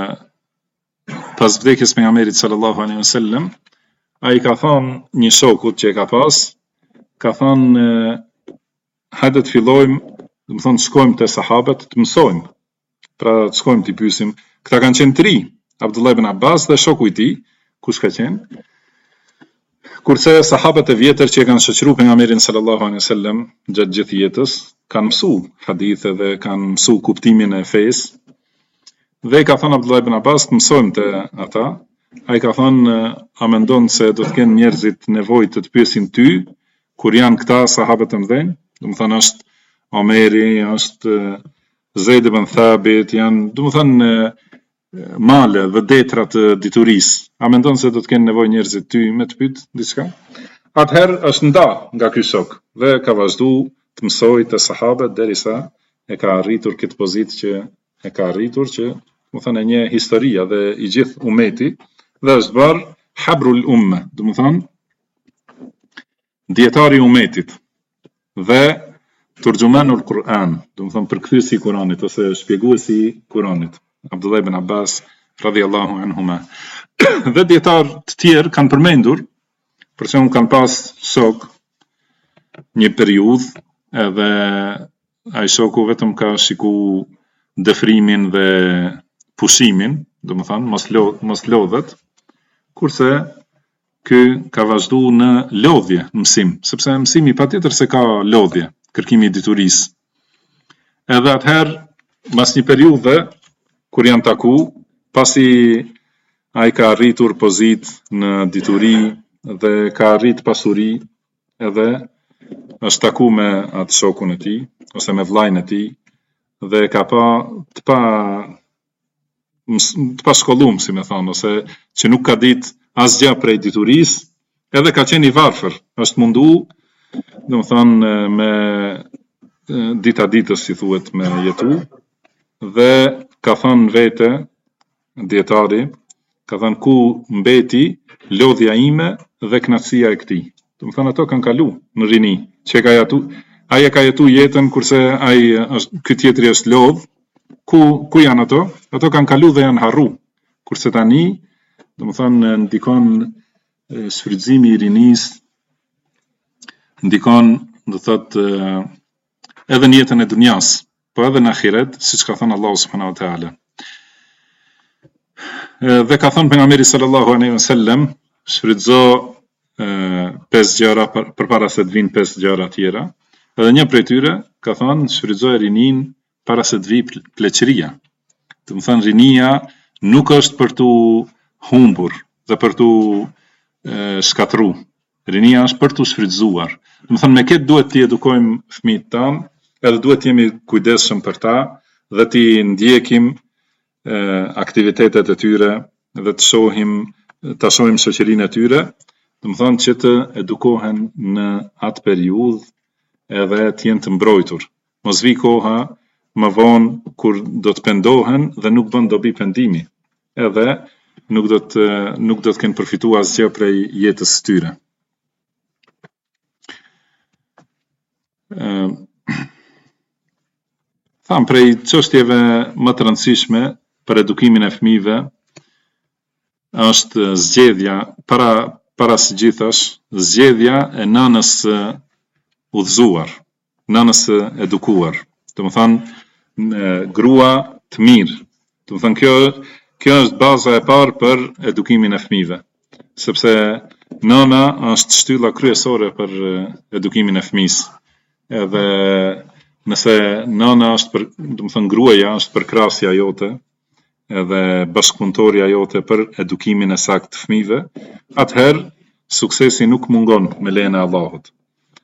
Speaker 2: pas vdekjes pejgamberit sallallahu alaihi wasallam, ai ka thënë një shokut që e ka pas, ka thënë hajde të fillojmë, do të thonë shkojmë te sahabët të mësojmë. Pra të shkojmë t'i pyesim. Këta kanë qenë tri, Abdullah ibn Abbas dhe shoku i tij, kush ka qenë? Kurse sahabët e vjetër që e kanë shoqëruar pejgamberin sallallahu alaihi wasallam gjatë gjithë jetës, kanë mësu hadithe dhe kanë mësu kuptimin e fesë. Dhe ka thënë Abdullah ibn Abbas të mësojmë te ata. Ai ka thënë, a mendon se do të kenë njerëzit nevojë të pyesin ty kur janë këta sahabët e mëdhenj? Do të thënë është Omeri, është Zaid ibn Thabit, janë, do të thënë male dhe detra të diturisë. A mendon se do të kenë nevojë njerëzit ty me të pyet diçka? Atëherë është nda nga ky shok dhe ka vazhdu të mësojë të sahabët derisa e ka arritur këtë pozitë që e ka arritur, që do të thënë një historia dhe i gjithë umeti, dhe është bërë habrul umme, do të thënë dietari i umetit dhe turjumanul Kur'an, do të thënë përkthyesi i Kuranit ose shpjeguesi i Kuranit, Abdullah ibn Abbas radhiyallahu anhuma. Dhe dietar të tjerë kanë përmendur, për shembull kanë pas shok një periudhë, edhe ai shoku vetëm ka shiku dëfrimin dhe pushimin, do të thënë mos lodhet, kurse ky ka vazhdu në lodhje, mësim, sepse mësimi patjetër se ka lodhje, kërkimi i diturisë. Edhe atëherë, mas një periudhe, kur janë taku, pasi ai ka arritur pozitë në dituri dhe ka arrit pasuri, edhe është taku me atë shokun e tij ose me vllajën e tij dhe ka të pa shkollum, si me thonë, ose që nuk ka ditë asgjë prej diturisë, edhe ka qenë i varfër, është mundu, do të thonë me dita ditës, si thuhet, me jetu, dhe ka thënë vete dietari, ka thënë ku mbeti lodhja ime dhe kënaqësia e këtij. Do të thënë ato kanë kalu në rini, që ai e ka jetu jetën kurse ky tjetri është lodh. Ku janë ato? Ato kanë kalu dhe janë harru. Kurse tani, do të thënë ndikon shfrytëzimi i rinisë, ndikon, do thotë, edhe në jetën e dunjas, po edhe në ahiret, siç ka thënë Allahu subhanahu wa taala. Dhe ka thënë pejgamberi sallallahu alaihi wasallam, shfrytëzo 5 gjëra përpara se të vinë 5 gjëra tjera. Edhe një prej tyre ka thënë shfrytëzo rinin para se të vijë pleqëria. Do të thënë rinia nuk është për tu humbur dhe për tu shkatru. Rinia është për tu shfrytëzuar. Do të thënë me këtë duhet t'i edukojmë fëmijët tanë, edhe duhet t'jemi kujdesshëm për ta dhe t'i ndjekim aktivitetet e tyre dhe ta shohim shoqërinë e tyre, do të thonë që të edukohen në atë periudhë edhe të jenë të mbrojtur. Mos vi koha më vonë kur do të pendohen dhe nuk bën dobi pendimi, edhe nuk do të kenë përfituar asgjë prej jetës së tyre. Tham prej çështjeve më të rëndësishme për edukimin e fëmijëve është zgjedhja, para së gjithash, zgjedhja e nënës udhëzuar, nënës edukuar. Do të thënë grua të mirë. Do të thënë kjo është baza e parë për edukimin e fëmijëve, sepse nëna është shtylla kryesore për edukimin e fëmijës. Edhe nëse nëna është do të thënë gruaja është përkrasja jote, edhe bashkëpunëtorja jote për edukimin e saktë të fëmijëve, atëherë suksesi nuk mungon me lejen e Allahut.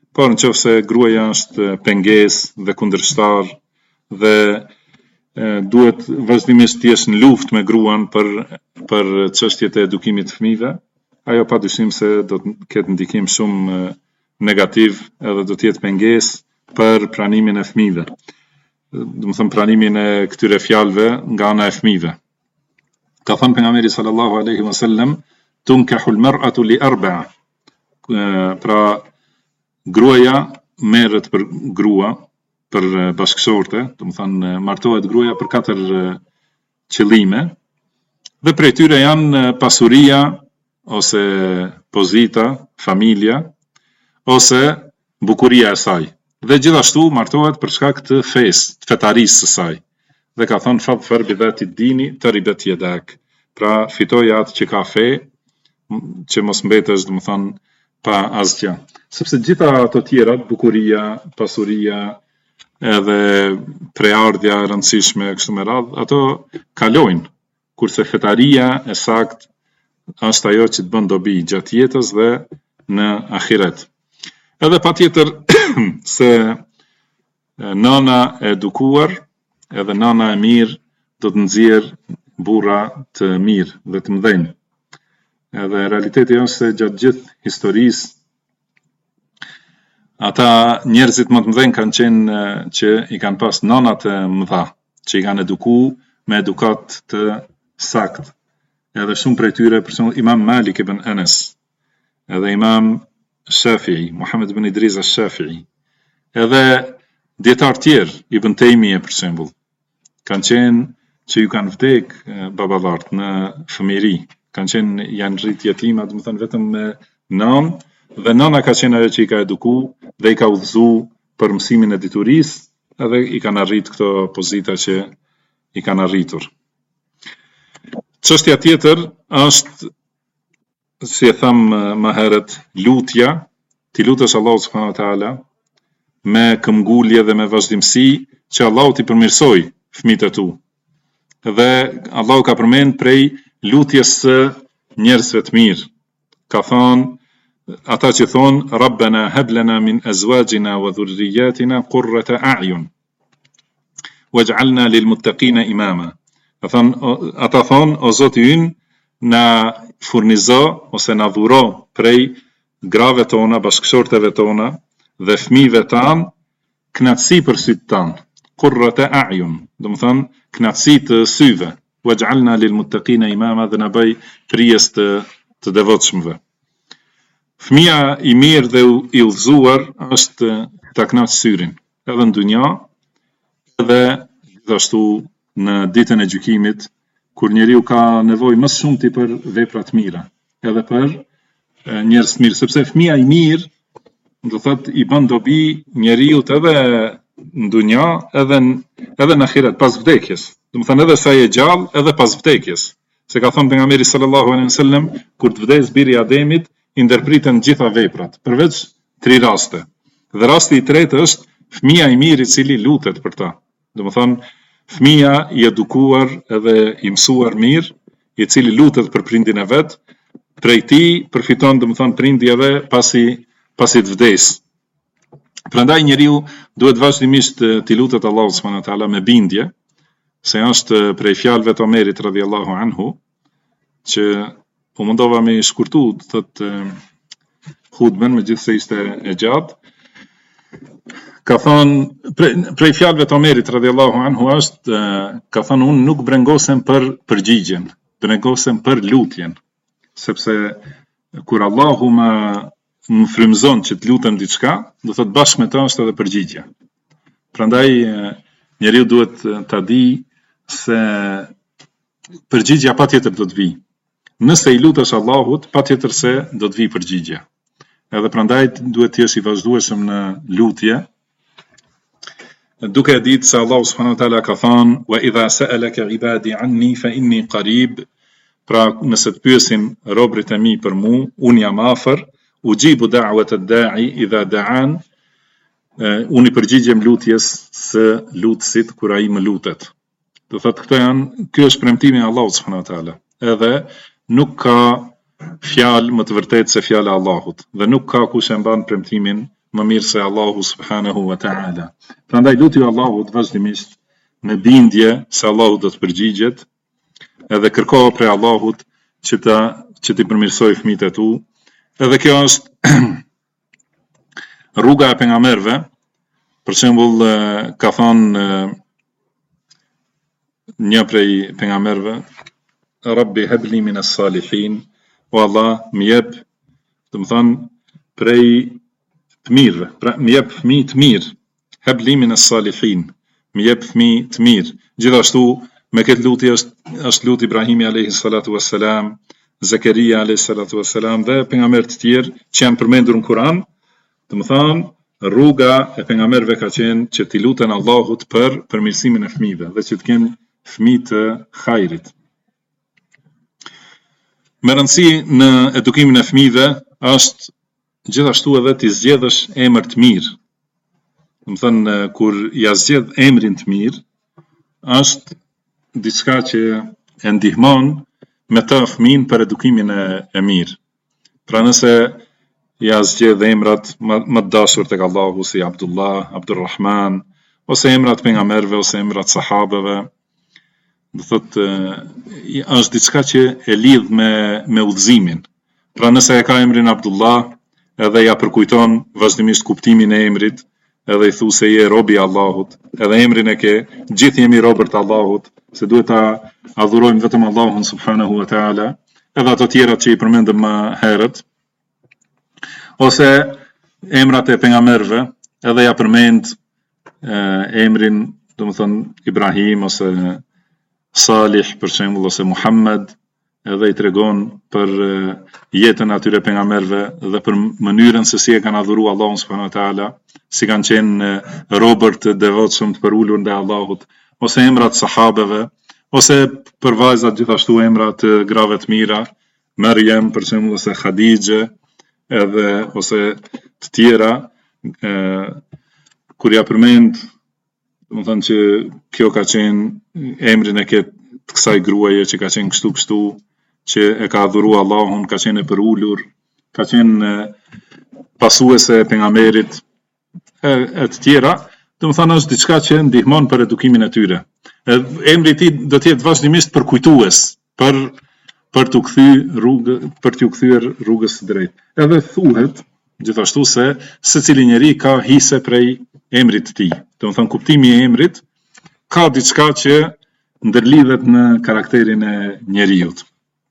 Speaker 2: por nëse gruaja është pengesë dhe kundërshtar dhe duhet vazhdimisht të jesh në luftë me gruan për çështjet e edukimit të fëmijëve, ajo padyshim se do të ketë ndikim shumë negativ edhe do të jetë pengesë për pranimin e fëmijëve. Do të thënë pranimin e këtyre fjalëve nga ana e fëmijëve. Ka thënë pejgamberi sallallahu alaihi wasallam, tunkahu al-mar'atu li arba'a. Pra gruaja merret për grua, për bashkësorte, do të thënë martohet gruaja për 4 qëllime, dhe prej tyre janë pasuria ose pozita, familja, ose bukuria e saj. Dhe gjithashtu martohet për shkak të fesë, të fetarisë së saj. Dhe ka thënë fadhfar bi dhati dini taribet yadak. Pra fitoja atë që ka fe, që mos mbetesh, do të thënë, pa asgjë. Sepse gjitha ato tjerat, bukuria, pasuria, edhe preardhja e rëndësishme kështu me radhë, ato kalojnë, kurse fetaria e sakt është ajo që të bën dobi gjatë jetës dhe në ahiret. Edhe patjetër se nana e edukuar edhe nana e mirë do të nxjerr burra të mirë dhe të mëdhenj. Edhe realiteti është se gjatë gjithë historisë ata njerëzit më të mëdhenj kanë qenë që i kanë pas nanat e mëdha, që i kanë edukuar me edukat të sakt. Edhe shumë prej tyre, për shembull Imam Malik ibn Anas, edhe Imam Shafi'i, Muhammad ibn Idris al-Shafi'i, edhe dietar tjerë, Ibn Taymije për shembull, kanë qenë që ju kanë vdek babalart në fëmijëri, kanë qenë janë rrit jetima, do të thënë vetëm me nanë, dhe nana ka qenë ajo që i ka eduku dhe i ka udhëzu për mësimin e diturisë edhe i kanë arrit këto pozita që i kanë arritur. Çështja tjetër është, si e tham më herët, lutja, ti lutesh Allahu subhanahu wa taala me këmbgulje dhe me vazhdimsi që Allahu t'i përmirësoj fëmijët e tu. Dhe Allahu ka përmend prej lutjes së njerëzve të mirë. Ka thonë ata që thonë Rabbana hab lana min azwajina wa dhurriyyatina qurrata a'yun waj'alna lil muttaqina imama. Ata thonë o Zoti ynë na furnizo ose na dhuro prej grave tona, bashkëshorteve tona dhe fëmijëve tanë knatësi për sytë tanë. Qurrata a'yun, do të thonë knatësi të syve. Waj'alna lil muttaqina imama, dhe na bëj krijes të devotshmëve. Fëmia i mirë dhe i udhëzuar është ta knatë syrin, edhe në dunja, edhe gjithashtu në ditën e gjykimit, kur njeriu ka nevojë më shumëti për vepra të mira, edhe për njerëz të mirë, sepse fëmia i mirë, do thotë i bën dobi njeriu edhe në dunja, edhe në ahiret pas vdekjes. Do të thënë edhe sa je gjallë, edhe pas vdekjes. Se ka thënë pejgamberi sallallahu alaihi wasallam, kur të vdes biri i Ademit, i ndërpriten gjitha veprat, përveç 3 raste. Dhe rasti i tretë është fëmia i mirë i cili lutet për ta. Do të thënë fëmia i edukuar edhe i mësuar mirë, i cili lutet për prindin e vet, prej tij përfiton, do të thënë prindi edhe pasi të vdes. Prandaj njeriu duhet vazhdimisht t'i lutet Allahu subhanahu wa taala me bindje, se është prej fjalëve të Omerit radhiyallahu anhu, që po mundova me shkurtu thotë hutben, megjithse ishte e gjatë. Ka thonë prej fjalëve të Omerit radhiyallahu anhu është, ka thonë unë nuk brengosem për përgjigjen, brengosem për lutjen, sepse kur Allahu më frymëzon që të lutem diçka, do thotë bashkë me ta është edhe përgjigja. Prandaj njeriu duhet ta di se përgjigja patjetër do të vijë. Nëse i lutesh Allahut, patjetër se do të vijë përgjigja. Edhe prandaj duhet të jesh i vazhdueshëm në lutje, duke ditë se Allahu subhanahu wa taala ka thënë wa idha sa'alaka ibadi anni fa inni qarib, pra nëse të pyesin robërit e mi për mua, unë jam afër, ujibu da'wat ad-da'i idha da'an, unë i përgjigjem lutjes së lutësit kur ai më lutet. Do thotë ky është premtimi i Allahut subhanahu wa taala. Edhe nuk ka fjalë më të vërtetë se fjala e Allahut, dhe nuk ka kush e mban premtimin më mirë se Allahu subhanahu wa ta'ala. Prandaj lutju Allahut vazhdimisht me bindje se Allahu do të përgjigjet, edhe kërkohu prej Allahut që t'i përmirësoj fëmijët e tu. Edhe kjo është rruga e pejgamberëve. Për shembull, ka thënë një prej pejgamberëve, Rabbi habli min as-salihin, o Allah, më jep, do të thonë, prej të mirëve, pra më jep fëmijë të mirë. Habli min as-salihin, më jep fëmijë të mirë. Gjithashtu me këtë lutje është luti Ibrahimi alayhi salatu wassalam, Zakaria alayhi salatu wassalam dhe pejgamberë të tjerë që janë përmendur në Kur'an. Do të thonë, rruga e pejgamberëve ka qenë që t'i luten Allahut për përmirësimin e fëmijëve dhe që të kenë fëmijë të hajrit. Me rëndësi në edukimin e fëmijëve është gjithashtu edhe t'i zgjedhësh emër të mirë. Do të thënë, kur ja zgjedh emrin të mirë, është diçka që e ndihmon me të fëmin për edukimin e mirë. Pra nëse ja zgjedh emrat më të dashur tek Allahu si Abdullah, Abdurrahman, ose emrat pejgamberëve ose emrat sahabeve, do thotë është diçka që e lidh me udhëzimin. Pra nëse e ka emrin Abdullah, edhe ja përkujton vazhdimisht kuptimin e emrit, edhe i thu se je robi i Allahut, edhe emrin e ke, gjithë jemi robër të Allahut, se duhet ta adhurojmë vetëm Allahun subhanahu wa ta'ala, edhe ato tjerat që i përmendëm më herët, ose emrat e pejgamberëve, edhe ja përmend emrin, domethënë Ibrahim ose Salih për shembull ose Muhammed, edhe i tregon për jetën atyre pejgamberëve dhe për mënyrën se si e kanë adhuruar Allahun subhanahu wa taala, si kanë qenë robër të devotshëm të përulur ndaj Allahut, ose emrat sahabeve, ose për vajzat gjithashtu emrat grave të mira, Maryam për shembull ose Khadijë, edhe ose të tjera, kur ja përmend, domethënë që kjo ka qenë emrin e të kësaj gruaje që ka qenë kështu, që e ka adhuruar Allahun, ka qenë e përulur, ka qenë pasuese e pejgamberit, e të tjera, domethënë është diçka që ndihmon për edukimin e tyre. Emri i tij do të jetë vazhdimisht përkujtues për t'u kthyer rrugës së drejtë. Edhe thuhet gjithashtu se secili njeri ka hise prej emrit të tij. Domethënë kuptimi i emrit ka diçka që ndërlidhet në karakterin e njeriut.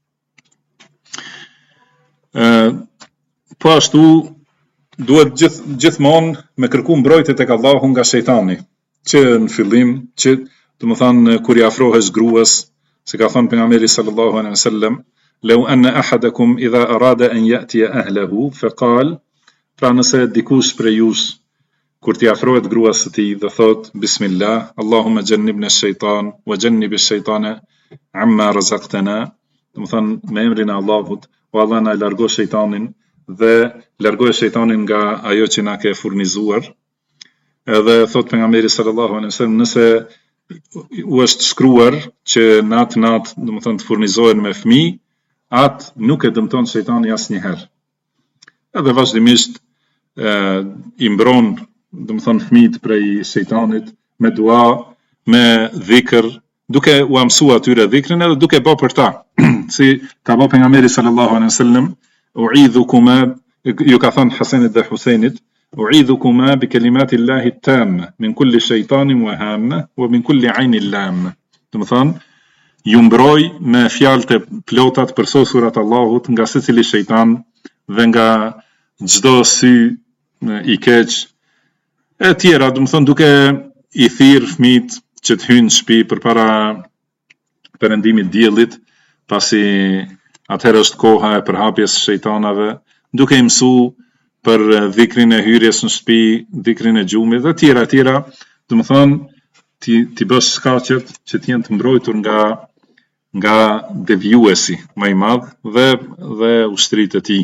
Speaker 2: Po ashtu duhet gjithmonë me kërku mbrojtje tek Allahu nga shejtani, që në fillim, që domethënë kur i afrohesh gruas, se ka thënë pejgamberi sallallahu alaihi wasallam, "Law anna ahadakum idha arada an ya'ti ahlihi faqal", pra nëse dikush prej jush kur t'i afrohet gruas së tij dhe thot bismillah, Allahumma jannibna ash-shaytan wa jannib ash-shaytana amma razaqtana, domethënë me emrin e Allahut, o Allah na largo shejtanin dhe largoje shejtanin nga ajo që na ke furnizuar. Edhe thot pejgamberi sallallahu alaihi wasallam, nëse u është shkruar që natë, domethënë të furnizohen me fëmijë, atë nuk e dëmton shejtani asnjëherë. Edhe vazhdimisht i mbron, domethënë fëmijët prej shejtanit me dua, me dhikr, duke u mësuar atyre dhikrin edhe duke bërë për ta. Si ka bërë pejgamberi sallallahu alaihi wasallam, u'idhukuma, ju ka thënë Hasanit dhe Husajnit, u'idhukuma bi kalimatillahi at-tamma min kulli shaytanin wa hamma wa min kulli 'aynin lamma. Domethënë ju mbroj me fjalët e plota të përsosura të Allahut nga secili shejtan dhe nga çdo sy i keq e tjera, domethënë duke i thirr fëmijët që të hyjnë në shtëpi përpara perëndimit diellit, pasi atëherë është koha e përhapjes së shejtanave, duke i mësuar për dhikrin e hyrjes në shtëpi, dhikrin e gjumit dhe tjera, domethënë ti bësh shkaqet që të jenë të mbrojtur nga devijuesi më i madh dhe ushtritë e tij.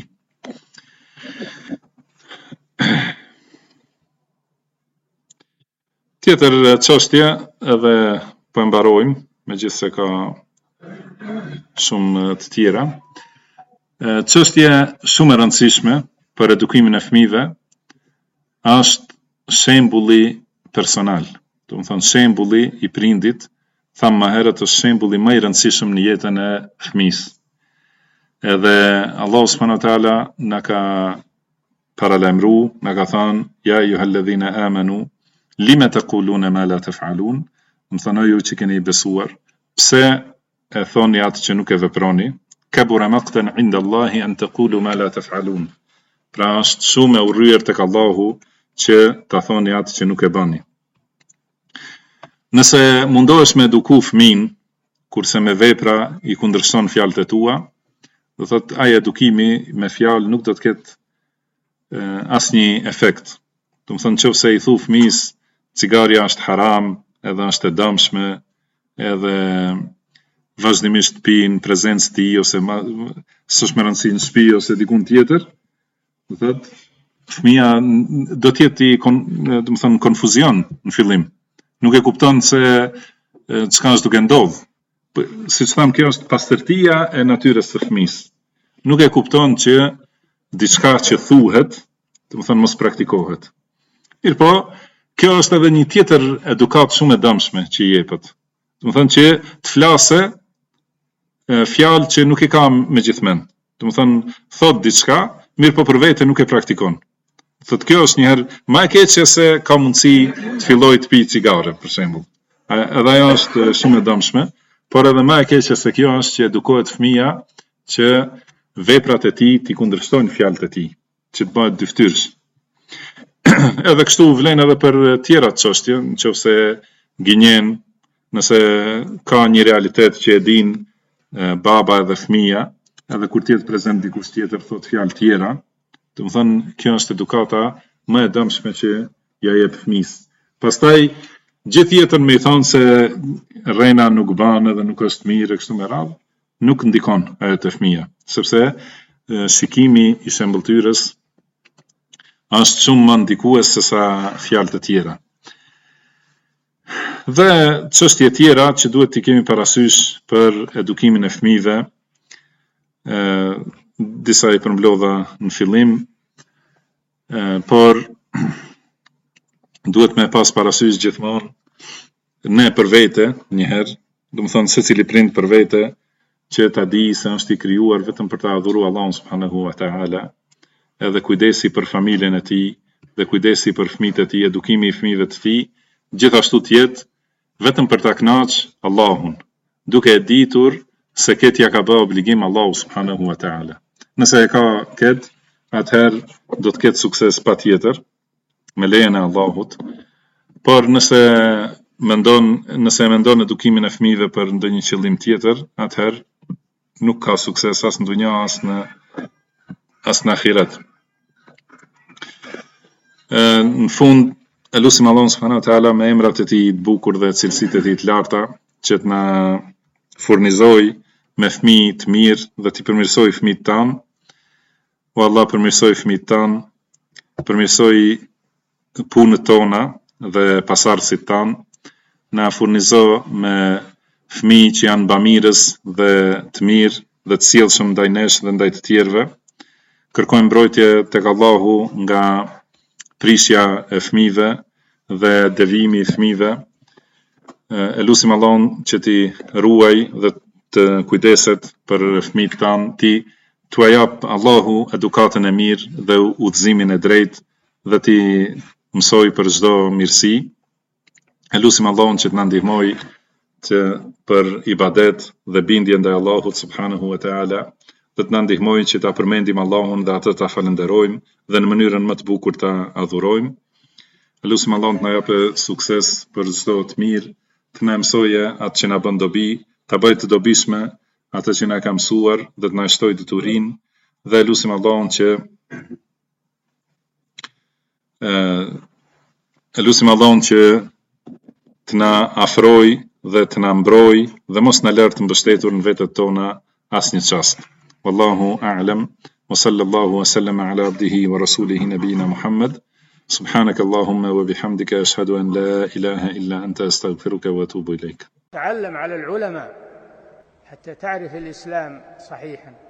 Speaker 2: Tjetër çështje, edhe po e mbarojmë, megjithse ka shumë të tjera. Çështje shumë e rëndësishme për edukimin e fëmijëve është shembulli personal. Do të thonë shembulli i prindit, thamë më herët, është shembulli më i rëndësishëm në jetën e fëmisë. Edhe Allahu subhanahu wa taala na ka paralajmëru, na ka thënë ja ayyuhalladhina amanu lima taquluna ma la taf'alun, më thonë ju që keni besuar, pse e thoni atë që nuk e veproni, kabura maqtan inda Allahi an taqulu ma la taf'alun. Pra është shumë e urryer tek Allahu që ta thoni atë që nuk e bëni. Nëse mundohesh me eduku fëmin, kurse me vepra i kundërshton fjalët e tua, do thot ai edukimi me fjalë nuk do të ketë asnjë efekt. Do të thonë nëse i thu fëmis cigaria është haram, edhe është e dëmshme, edhe vazhdimisht pi në prezencë të tij ose s'është me rëndësi në shtëpi ose diku tjetër, do thot fëmia do të jetë do të thonë konfuzion në fillim. Nuk e kupton se çka është duke ndodhur. Siç tham, kjo është pastërtia e natyrës së fëmisë. Nuk e kupton që diçka që thuhet, do të thonë mos praktikohet. Mirpo, kjo është edhe një tjetër edukat shumë e dëmshme që i jepet. Do të thonë që të flasë fjalë që nuk i ka me gjithmend. Do të thonë thot diçka, mirpo për vete nuk e praktikon. Thot kjo është njëherë më e keqe se ka mundësi të filloj të pi cigare, për shembull. Edhe ajo është shumë e dëmshme, por edhe më e keqe se kjo është që edukohet fëmia që veprat e tij t'i kundërshtojnë fjalët e tij, që të bëhet dyftyrsh. Edhe kështu vlen edhe për tjera çështje, nëse gënjen, nëse ka një realitet që e din baba edhe fëmia, edhe kur tjetë prezent dikush tjetër thot fjalë tjera, do të thonë kjo është edukata më e dëmshme që ja jep fëmisë. Pastaj gjithë jetën me i thonë se rrena nuk bën edhe nuk është mirë e kështu me radhë, nuk ndikon ajo te fëmia, sepse shikimi i shembëltyrës është shumë më ndikues se sa fjalët e tjera. Dhe çështje tjera që duhet t'i kemi parasysh për edukimin e fëmijëve, disa i përmblodha në fillim, por duhet me pas parasysh gjithmonë ne për vete njëherë, do të thonë secili prind për vete që ta di se është i krijuar vetëm për ta adhuruar Allahun subhanahu wa taala, edhe kujdesi për familjen e tij dhe kujdesi për fëmijët e tij, edukimi i fëmijëve të tij, gjithashtu të jetë vetëm për ta kënaqur Allahun, duke e ditur se këtë ja ka bë obligim Allahu subhanahu wa taala. Nëse e ka këtë, atëherë do të ketë sukses patjetër me lejen e Allahut. Por nëse mendon edukimin e fëmijëve për ndonjë qëllim tjetër, atëherë nuk ka sukses as në dunja as në ahiret. Në fund, elusim Allahun subhanahu wa taala me emrat e tij të bukur dhe cilësitë e tij të larta që të na furnizoj me fëmijë të mirë dhe t'i përmirësoj fëmijët tanë. O Allah, përmirësoj fëmijët tanë, përmirësoj punët tona dhe pasardhësit tanë, na furnizo me fëmijë që janë bamirës dhe të mirë dhe të sjellshëm ndaj nesh dhe ndaj të tjerëve. Kërkojmë mbrojtje tek Allahu nga prishja e fëmijëve dhe devijimi i fëmijëve. Elusim Allahun që t'i ruaj dhe të kujdeset për fëmijët tanë, t'u jap Allahu edukatën e mirë dhe udhëzimin e drejtë dhe t'i mësoj për çdo mirësi. Elusim Allahun që t'na ndihmoj që për ibadet dhe bindje ndaj Allahut subhanahu wa taala, dhe t'na ndihmoj që ta përmendim Allahun dhe atë ta falenderojmë dhe në mënyrën më të bukur ta adhurojmë. Elusim Allahun të na japë sukses për çdo të mirë, të na mësoje atë që na bën dobi, ta bëjë të dobishme atë që na ka mësuar dhe të na shtojë deturinë, dhe elusim Allahun që të na afroj dhe të na mbroj dhe mos na lër të mbështetur në vetët tona asnjë çast. Wallahu a'lam, wa sallallahu wa sallama ala abdihi wa rasulihi nabiyina Muhammad. سبحانك اللهم وبحمدك أشهد أن لا إله إلا أنت أستغفرك وأتوب إليك.
Speaker 1: تعلم على العلماء حتى تعرف الإسلام صحيحا.